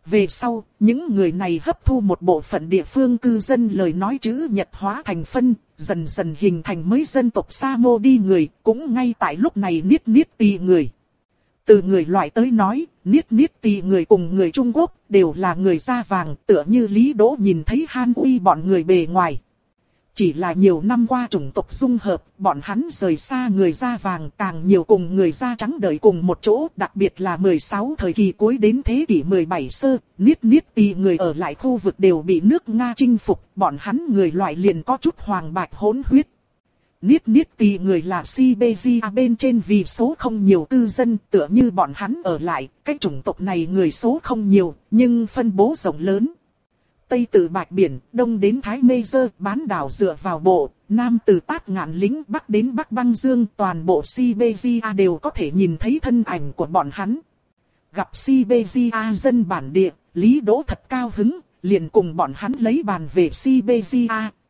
Về sau, những người này hấp thu một bộ phận địa phương cư dân lời nói chữ Nhật hóa thành phân, dần dần hình thành mới dân tộc Samo đi người, cũng ngay tại lúc này Niết Niết Tì người. Từ người loại tới nói, Niết Niết Tì người cùng người Trung Quốc đều là người da vàng, tựa như Lý Đỗ nhìn thấy Han Uy bọn người bề ngoài. Chỉ là nhiều năm qua chủng tộc dung hợp, bọn hắn rời xa người da vàng càng nhiều cùng người da trắng đợi cùng một chỗ, đặc biệt là mười sáu thời kỳ cuối đến thế kỷ mười bảy sơ, Niết Niết Tì người ở lại khu vực đều bị nước Nga chinh phục, bọn hắn người loại liền có chút hoàng bạch hỗn huyết. Niết Niết Tì người là Siberia bên trên vì số không nhiều cư dân, tựa như bọn hắn ở lại, cái chủng tộc này người số không nhiều, nhưng phân bố rộng lớn. Tây từ Bạch Biển, Đông đến Thái Mê Dơ, bán đảo dựa vào bộ, Nam từ Tát Ngạn Lính, Bắc đến Bắc Băng Dương, toàn bộ Siberia đều có thể nhìn thấy thân ảnh của bọn hắn. Gặp Siberia dân bản địa, Lý Đỗ thật cao hứng, liền cùng bọn hắn lấy bàn về Siberia.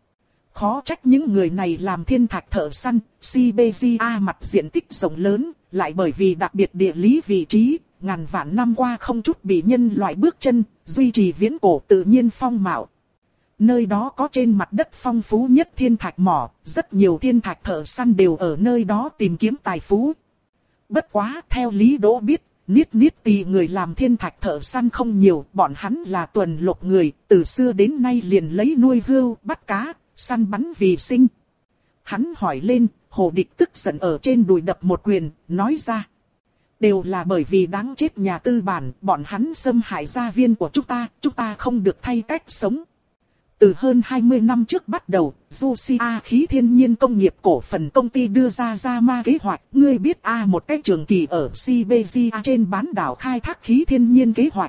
Khó trách những người này làm thiên thạch thợ săn, Siberia mặt diện tích rộng lớn, lại bởi vì đặc biệt địa lý vị trí, ngàn vạn năm qua không chút bị nhân loại bước chân, duy trì viễn cổ tự nhiên phong mạo. Nơi đó có trên mặt đất phong phú nhất thiên thạch mỏ, rất nhiều thiên thạch thợ săn đều ở nơi đó tìm kiếm tài phú. Bất quá, theo Lý Đỗ biết, Niết Niết Tì người làm thiên thạch thợ săn không nhiều, bọn hắn là tuần lộc người, từ xưa đến nay liền lấy nuôi hươu, bắt cá, săn bắn vì sinh. Hắn hỏi lên, Hồ Địch tức giận ở trên đùi đập một quyền, nói ra. Đều là bởi vì đáng chết nhà tư bản, bọn hắn xâm hại gia viên của chúng ta, chúng ta không được thay cách sống. Từ hơn hai mươi năm trước bắt đầu, Josia khí thiên nhiên công nghiệp cổ phần công ty đưa ra Yama kế hoạch. Ngươi biết A một cách trường kỳ ở Siberia trên bán đảo khai thác khí thiên nhiên kế hoạch.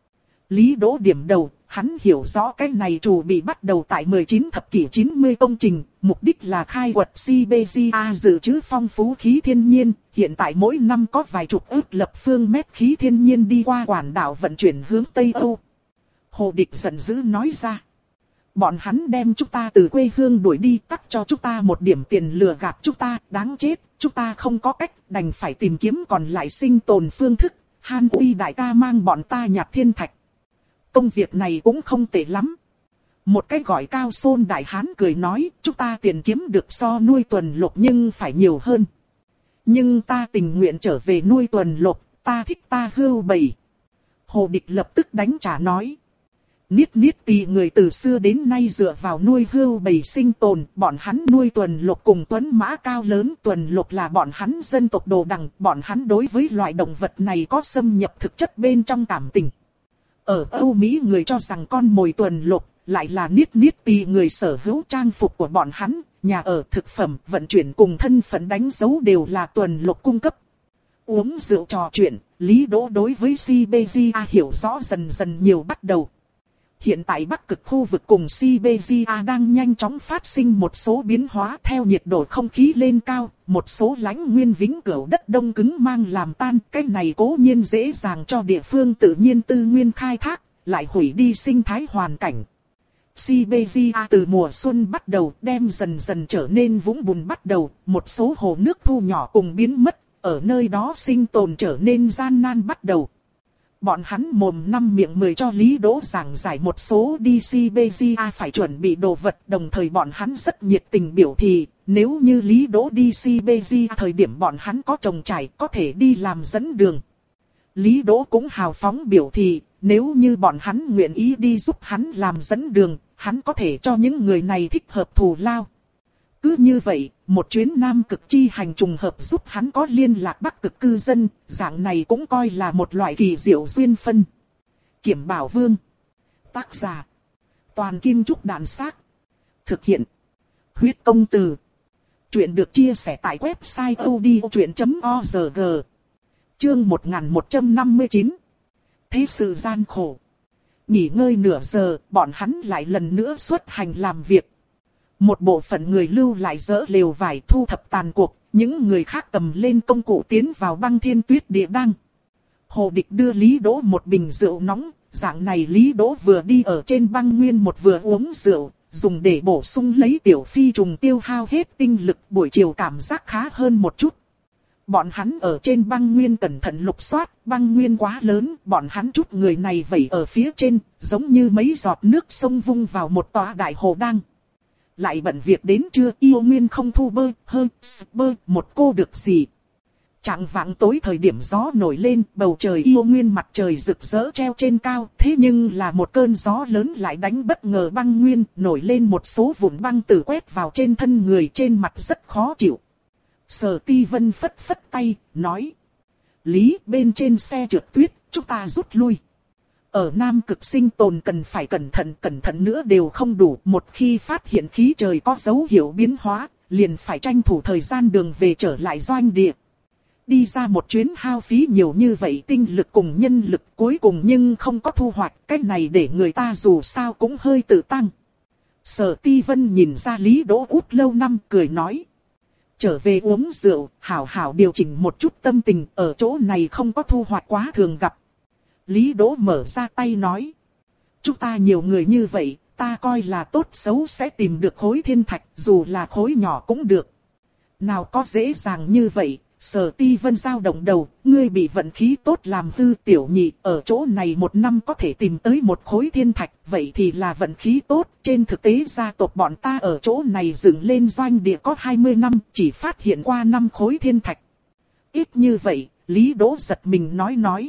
Lý Đỗ điểm đầu, hắn hiểu rõ cái này chủ bị bắt đầu tại mười chín thập kỷ chín mươi công trình, mục đích là khai quật Siberia dự trữ phong phú khí thiên nhiên, hiện tại mỗi năm có vài chục ức lập phương mét khí thiên nhiên đi qua quản đảo vận chuyển hướng Tây Âu. Hồ Địch giận dữ nói ra. Bọn hắn đem chúng ta từ quê hương đuổi đi, cắt cho chúng ta một điểm tiền lừa gạt chúng ta, đáng chết, chúng ta không có cách, đành phải tìm kiếm còn lại sinh tồn phương thức. Han Uy đại ca mang bọn ta nhặt thiên thạch. Công việc này cũng không tệ lắm. Một cái gọi Cao Sôn đại hán cười nói, chúng ta tiền kiếm được so nuôi tuần lộc nhưng phải nhiều hơn. Nhưng ta tình nguyện trở về nuôi tuần lộc, ta thích ta hươu bầy. Hồ Địch lập tức đánh trả nói. Niết Niết Tì người từ xưa đến nay dựa vào nuôi hươu bầy sinh tồn, bọn hắn nuôi tuần lộc cùng tuấn mã cao lớn, tuần lộc là bọn hắn dân tộc đồ đằng, bọn hắn đối với loại động vật này có xâm nhập thực chất bên trong cảm tình. Ở Âu Mỹ người cho rằng con mồi tuần lộc lại là Niết Niết Tì người sở hữu trang phục của bọn hắn, nhà ở, thực phẩm, vận chuyển cùng thân phận đánh dấu đều là tuần lộc cung cấp. Uống rượu trò chuyện, Lý Đỗ đối với Siberia hiểu rõ dần dần nhiều bắt đầu. Hiện tại Bắc Cực khu vực cùng Siberia đang nhanh chóng phát sinh một số biến hóa theo nhiệt độ không khí lên cao, một số lãnh nguyên vĩnh cửu đất đông cứng mang làm tan, cái này cố nhiên dễ dàng cho địa phương tự nhiên tư nguyên khai thác, lại hủy đi sinh thái hoàn cảnh. Siberia từ mùa xuân bắt đầu đem dần dần trở nên vũng bùn bắt đầu, một số hồ nước thu nhỏ cùng biến mất, ở nơi đó sinh tồn trở nên gian nan bắt đầu. Bọn hắn mồm năm miệng mười cho Lý Đỗ giảng giải một số đi Siberia phải chuẩn bị đồ vật, đồng thời bọn hắn rất nhiệt tình biểu thị, nếu như Lý Đỗ đi Siberia thời điểm bọn hắn có trồng trải có thể đi làm dẫn đường. Lý Đỗ cũng hào phóng biểu thị, nếu như bọn hắn nguyện ý đi giúp hắn làm dẫn đường, hắn có thể cho những người này thích hợp thù lao. Cứ như vậy, một chuyến Nam Cực chi hành trùng hợp giúp hắn có liên lạc Bắc Cực cư dân, dạng này cũng coi là một loại kỳ diệu duyên phân. Kiểm Bảo Vương. Tác giả. Toàn Kim Trúc Đạn Xác. Thực hiện. Huyết Công Từ. Chuyện được chia sẻ tại website odchuyện chấm org. Chương một nghìn một trăm năm mươi chín. Thế sự gian khổ. Nghỉ ngơi nửa giờ, bọn hắn lại lần nữa xuất hành làm việc. Một bộ phận người lưu lại dỡ lều vải thu thập tàn cuộc, những người khác cầm lên công cụ tiến vào băng thiên tuyết địa đăng. Hồ Địch đưa Lý Đỗ một bình rượu nóng, dạng này Lý Đỗ vừa đi ở trên băng nguyên một vừa uống rượu, dùng để bổ sung lấy tiểu phi trùng tiêu hao hết tinh lực, buổi chiều cảm giác khá hơn một chút. Bọn hắn ở trên băng nguyên cẩn thận lục soát, băng nguyên quá lớn, bọn hắn chút người này vẩy ở phía trên, giống như mấy giọt nước sông vung vào một tòa đại hồ đang. Lại bận việc đến trưa, yêu nguyên không thu bơ, hơi, bơ, một cô được gì. Trạng vạng tối thời điểm gió nổi lên, bầu trời yêu nguyên mặt trời rực rỡ treo trên cao, thế nhưng là một cơn gió lớn lại đánh bất ngờ băng nguyên, nổi lên một số vụn băng tử quét vào trên thân người, trên mặt rất khó chịu. Sở Ti Vân phất phất tay, nói. Lý, bên trên xe trượt tuyết, chúng ta rút lui. Ở Nam Cực sinh tồn cần phải cẩn thận, cẩn thận nữa đều không đủ. Một khi phát hiện khí trời có dấu hiệu biến hóa, liền phải tranh thủ thời gian đường về trở lại doanh địa. Đi ra một chuyến hao phí nhiều như vậy tinh lực cùng nhân lực, cuối cùng nhưng không có thu hoạch. Cái này để người ta dù sao cũng hơi tự tăng. Sở Ti Vân nhìn ra Lý Đỗ út lâu năm, cười nói. Trở về uống rượu, hảo hảo điều chỉnh một chút tâm tình, ở chỗ này không có thu hoạch quá thường gặp. Lý Đỗ mở ra tay nói. Chúng ta nhiều người như vậy, ta coi là tốt xấu sẽ tìm được khối thiên thạch, dù là khối nhỏ cũng được. Nào có dễ dàng như vậy. Sở Ti Vân dao động đầu, ngươi bị vận khí tốt làm hư. Tiểu nhị, ở chỗ này một năm có thể tìm tới một khối thiên thạch, vậy thì là vận khí tốt. Trên thực tế gia tộc bọn ta ở chỗ này dựng lên doanh địa có hai mươi năm, chỉ phát hiện qua năm khối thiên thạch. Ít như vậy, Lý Đỗ giật mình nói nói.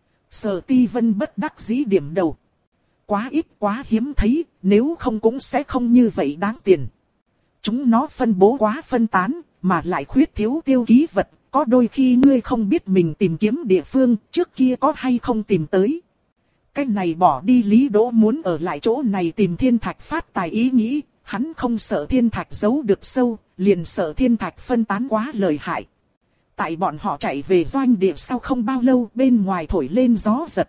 Sở Ti Vân bất đắc dĩ điểm đầu. Quá ít quá hiếm thấy, nếu không cũng sẽ không như vậy đáng tiền. Chúng nó phân bố quá phân tán, mà lại khuyết thiếu tiêu ký vật, có đôi khi ngươi không biết mình tìm kiếm địa phương, trước kia có hay không tìm tới. Cái này bỏ đi Lý Đỗ muốn ở lại chỗ này tìm thiên thạch phát tài ý nghĩ, hắn không sợ thiên thạch giấu được sâu, liền sợ thiên thạch phân tán quá lợi hại. Tại bọn họ chạy về doanh địa sau không bao lâu, bên ngoài thổi lên gió giật.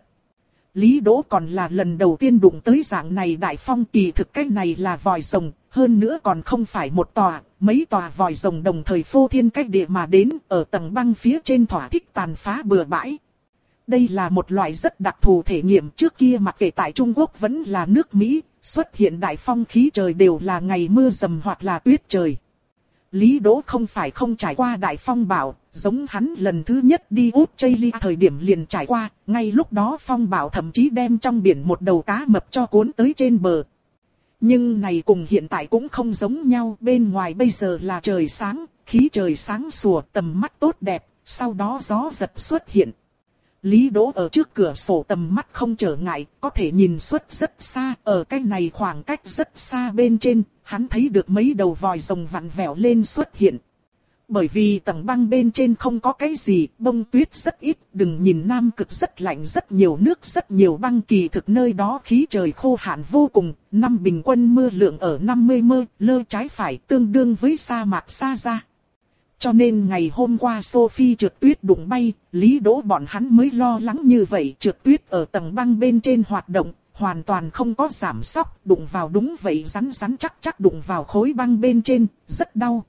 Lý Đỗ còn là lần đầu tiên đụng tới dạng này đại phong, kỳ thực cái này là vòi rồng, hơn nữa còn không phải một tòa, mấy tòa vòi rồng đồng thời phô thiên cách địa mà đến, ở tầng băng phía trên thỏa thích tàn phá bừa bãi. Đây là một loại rất đặc thù thể nghiệm, trước kia mặc kệ tại Trung Quốc vẫn là nước Mỹ, xuất hiện đại phong khí trời đều là ngày mưa rầm hoặc là tuyết trời. Lý Đỗ không phải không trải qua đại phong bão, giống hắn lần thứ nhất đi Australia thời điểm liền trải qua, ngay lúc đó phong bão thậm chí đem trong biển một đầu cá mập cho cuốn tới trên bờ. Nhưng này cùng hiện tại cũng không giống nhau, bên ngoài bây giờ là trời sáng, khí trời sáng sủa, tầm mắt tốt đẹp, sau đó gió giật xuất hiện. Lý Đỗ ở trước cửa sổ tầm mắt không trở ngại, có thể nhìn xuất rất xa, ở cái này khoảng cách rất xa bên trên, hắn thấy được mấy đầu vòi rồng vặn vẹo lên xuất hiện. Bởi vì tầng băng bên trên không có cái gì, bông tuyết rất ít, đừng nhìn Nam Cực rất lạnh, rất nhiều nước, rất nhiều băng, kỳ thực nơi đó khí trời khô hạn vô cùng, năm bình quân mưa lượng ở năm mươi mơ, lơ trái phải tương đương với sa mạc Sahara. Cho nên ngày hôm qua Sophie trượt tuyết đụng bay, Lý Đỗ bọn hắn mới lo lắng như vậy, trượt tuyết ở tầng băng bên trên hoạt động, hoàn toàn không có giảm sóc, đụng vào đúng vậy rắn rắn chắc chắc đụng vào khối băng bên trên, rất đau.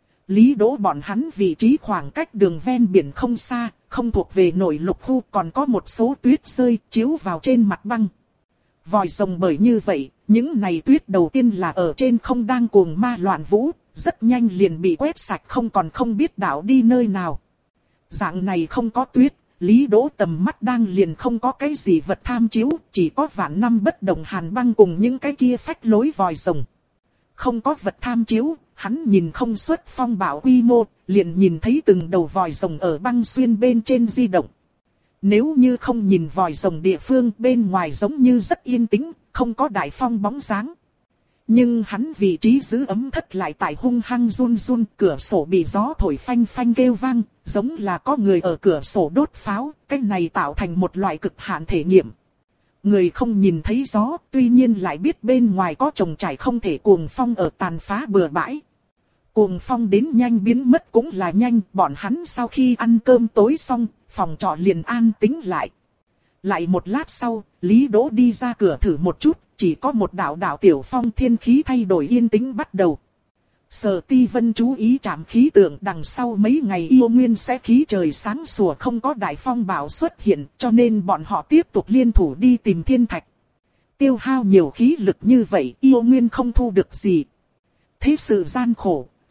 Lý Đỗ bọn hắn vị trí khoảng cách đường ven biển không xa, không thuộc về nội lục khu, còn có một số tuyết rơi chiếu vào trên mặt băng. Vòi rồng bởi như vậy, những này tuyết đầu tiên là ở trên không đang cuồng ma loạn vũ, rất nhanh liền bị quét sạch, không còn không biết đảo đi nơi nào. Dạng này không có tuyết, Lý Đỗ tầm mắt đang liền không có cái gì vật tham chiếu, chỉ có vạn năm bất động hàn băng cùng những cái kia phách lối vòi rồng. Không có vật tham chiếu, hắn nhìn không xuất phong bão quy mô, liền nhìn thấy từng đầu vòi rồng ở băng xuyên bên trên di động. Nếu như không nhìn vòi rồng địa phương, bên ngoài giống như rất yên tĩnh, không có đại phong bóng dáng. Nhưng hắn vị trí giữ ấm thất lại tại hung hăng run run, cửa sổ bị gió thổi phanh phanh kêu vang, giống là có người ở cửa sổ đốt pháo, cái này tạo thành một loại cực hạn thể nghiệm. Người không nhìn thấy gió, tuy nhiên lại biết bên ngoài có trồng trải không thể cuồng phong ở tàn phá bừa bãi. Cuồng phong đến nhanh biến mất cũng là nhanh, bọn hắn sau khi ăn cơm tối xong, phòng trọ liền an tĩnh lại. Lại một lát sau, Lý Đỗ đi ra cửa thử một chút, chỉ có một đạo đạo tiểu phong, thiên khí thay đổi yên tĩnh bắt đầu. Sở Ti Vân chú ý trạm khí tượng, đằng sau mấy ngày yêu nguyên sẽ khí trời sáng sủa, không có đại phong bão xuất hiện, cho nên bọn họ tiếp tục liên thủ đi tìm thiên thạch. Tiêu hao nhiều khí lực như vậy, yêu nguyên không thu được gì. Thế sự gian khổ,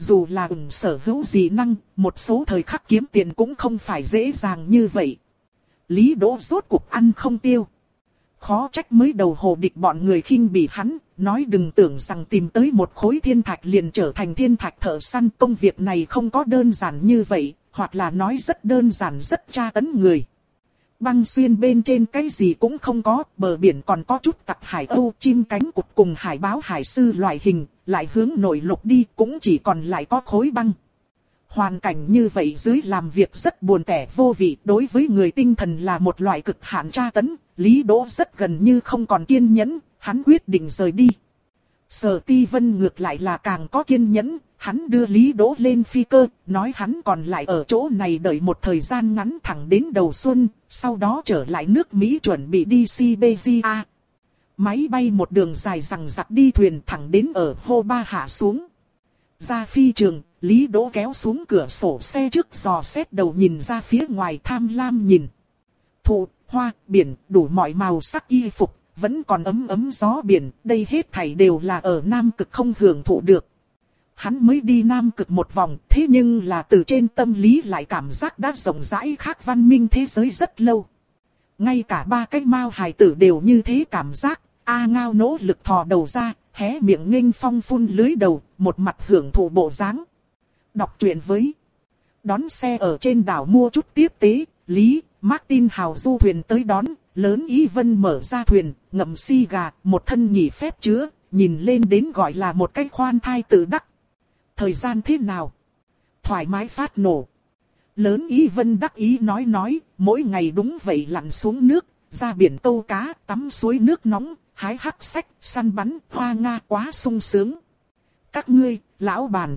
dù là ủng sở hữu dị năng, một số thời khắc kiếm tiền cũng không phải dễ dàng như vậy. Lý Đỗ rốt cuộc ăn không tiêu. Khó trách mới đầu hồ địch bọn người khinh bỉ hắn, nói đừng tưởng rằng tìm tới một khối thiên thạch liền trở thành thiên thạch thợ săn. Công việc này không có đơn giản như vậy, hoặc là nói rất đơn giản rất tra tấn người. Băng xuyên bên trên cái gì cũng không có, bờ biển còn có chút tặc hải âu, chim cánh cụt cùng hải báo hải sư loại hình, lại hướng nội lục đi cũng chỉ còn lại có khối băng. Hoàn cảnh như vậy dưới làm việc rất buồn tẻ vô vị, đối với người tinh thần là một loại cực hạn tra tấn. Lý Đỗ rất gần như không còn kiên nhẫn, hắn quyết định rời đi. Sở Ti Vân ngược lại là càng có kiên nhẫn, hắn đưa Lý Đỗ lên phi cơ, nói hắn còn lại ở chỗ này đợi một thời gian ngắn thẳng đến đầu xuân, sau đó trở lại nước Mỹ chuẩn bị đi Siberia. Máy bay một đường dài rằng rặc đi thuyền thẳng đến ở Hô Ba hạ xuống. Ra phi trường, Lý Đỗ kéo xuống cửa sổ xe trước dò xét đầu nhìn ra phía ngoài tham lam nhìn. Thụ, hoa, biển, đủ mọi màu sắc y phục, vẫn còn ấm ấm gió biển, đây hết thảy đều là ở Nam Cực không hưởng thụ được. Hắn mới đi Nam Cực một vòng, thế nhưng là từ trên tâm lý lại cảm giác đã rộng rãi khác văn minh thế giới rất lâu. Ngay cả ba cái mao hài tử đều như thế cảm giác, A Ngao nỗ lực thò đầu ra, hé miệng nghênh phong phun lưới đầu, một mặt hưởng thụ bộ dáng. Đọc truyện với. Đón xe ở trên đảo mua chút tiếp tế, Lý, Martin hào du thuyền tới đón, Lớn Ý Vân mở ra thuyền, ngậm si gà, một thân nghỉ phép chứa, nhìn lên đến gọi là một cái khoan thai tự đắc. Thời gian thế nào? Thoải mái phát nổ. Lớn Ý Vân đắc ý nói nói, mỗi ngày đúng vậy lặn xuống nước, ra biển câu cá, tắm suối nước nóng, hái hắc sách, săn bắn, hoa nga quá sung sướng. Các ngươi, lão bàn.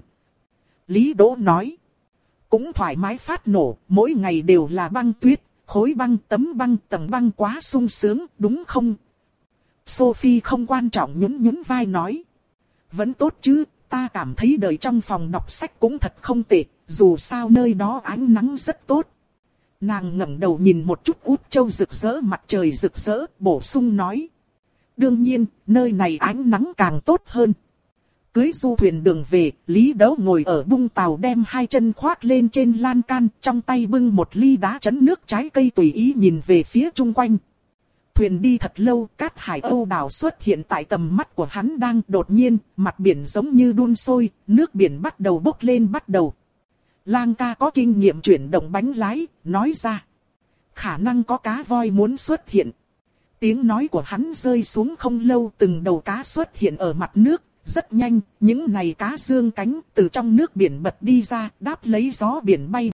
Lý Đỗ nói. Cũng thoải mái phát nổ, mỗi ngày đều là băng tuyết, khối băng, tấm băng, tầng băng quá sung sướng, đúng không? Sophie không quan trọng nhún nhún vai nói. Vẫn tốt chứ, ta cảm thấy đời trong phòng đọc sách cũng thật không tệ, dù sao nơi đó ánh nắng rất tốt. Nàng ngẩng đầu nhìn một chút út châu rực rỡ mặt trời rực rỡ, bổ sung nói. Đương nhiên, nơi này ánh nắng càng tốt hơn. Cưới du thuyền đường về, Lý Đỗ ngồi ở bung tàu đem hai chân khoác lên trên lan can, trong tay bưng một ly đá chấn nước trái cây tùy ý nhìn về phía chung quanh. Thuyền đi thật lâu, cát hải âu đảo xuất hiện tại tầm mắt của hắn đang đột nhiên, mặt biển giống như đun sôi, nước biển bắt đầu bốc lên bắt đầu. Lang ca có kinh nghiệm chuyển động bánh lái, nói ra. Khả năng có cá voi muốn xuất hiện. Tiếng nói của hắn rơi xuống không lâu, từng đầu cá xuất hiện ở mặt nước. Rất nhanh, những này cá dương cánh từ trong nước biển bật đi ra, đáp lấy gió biển bay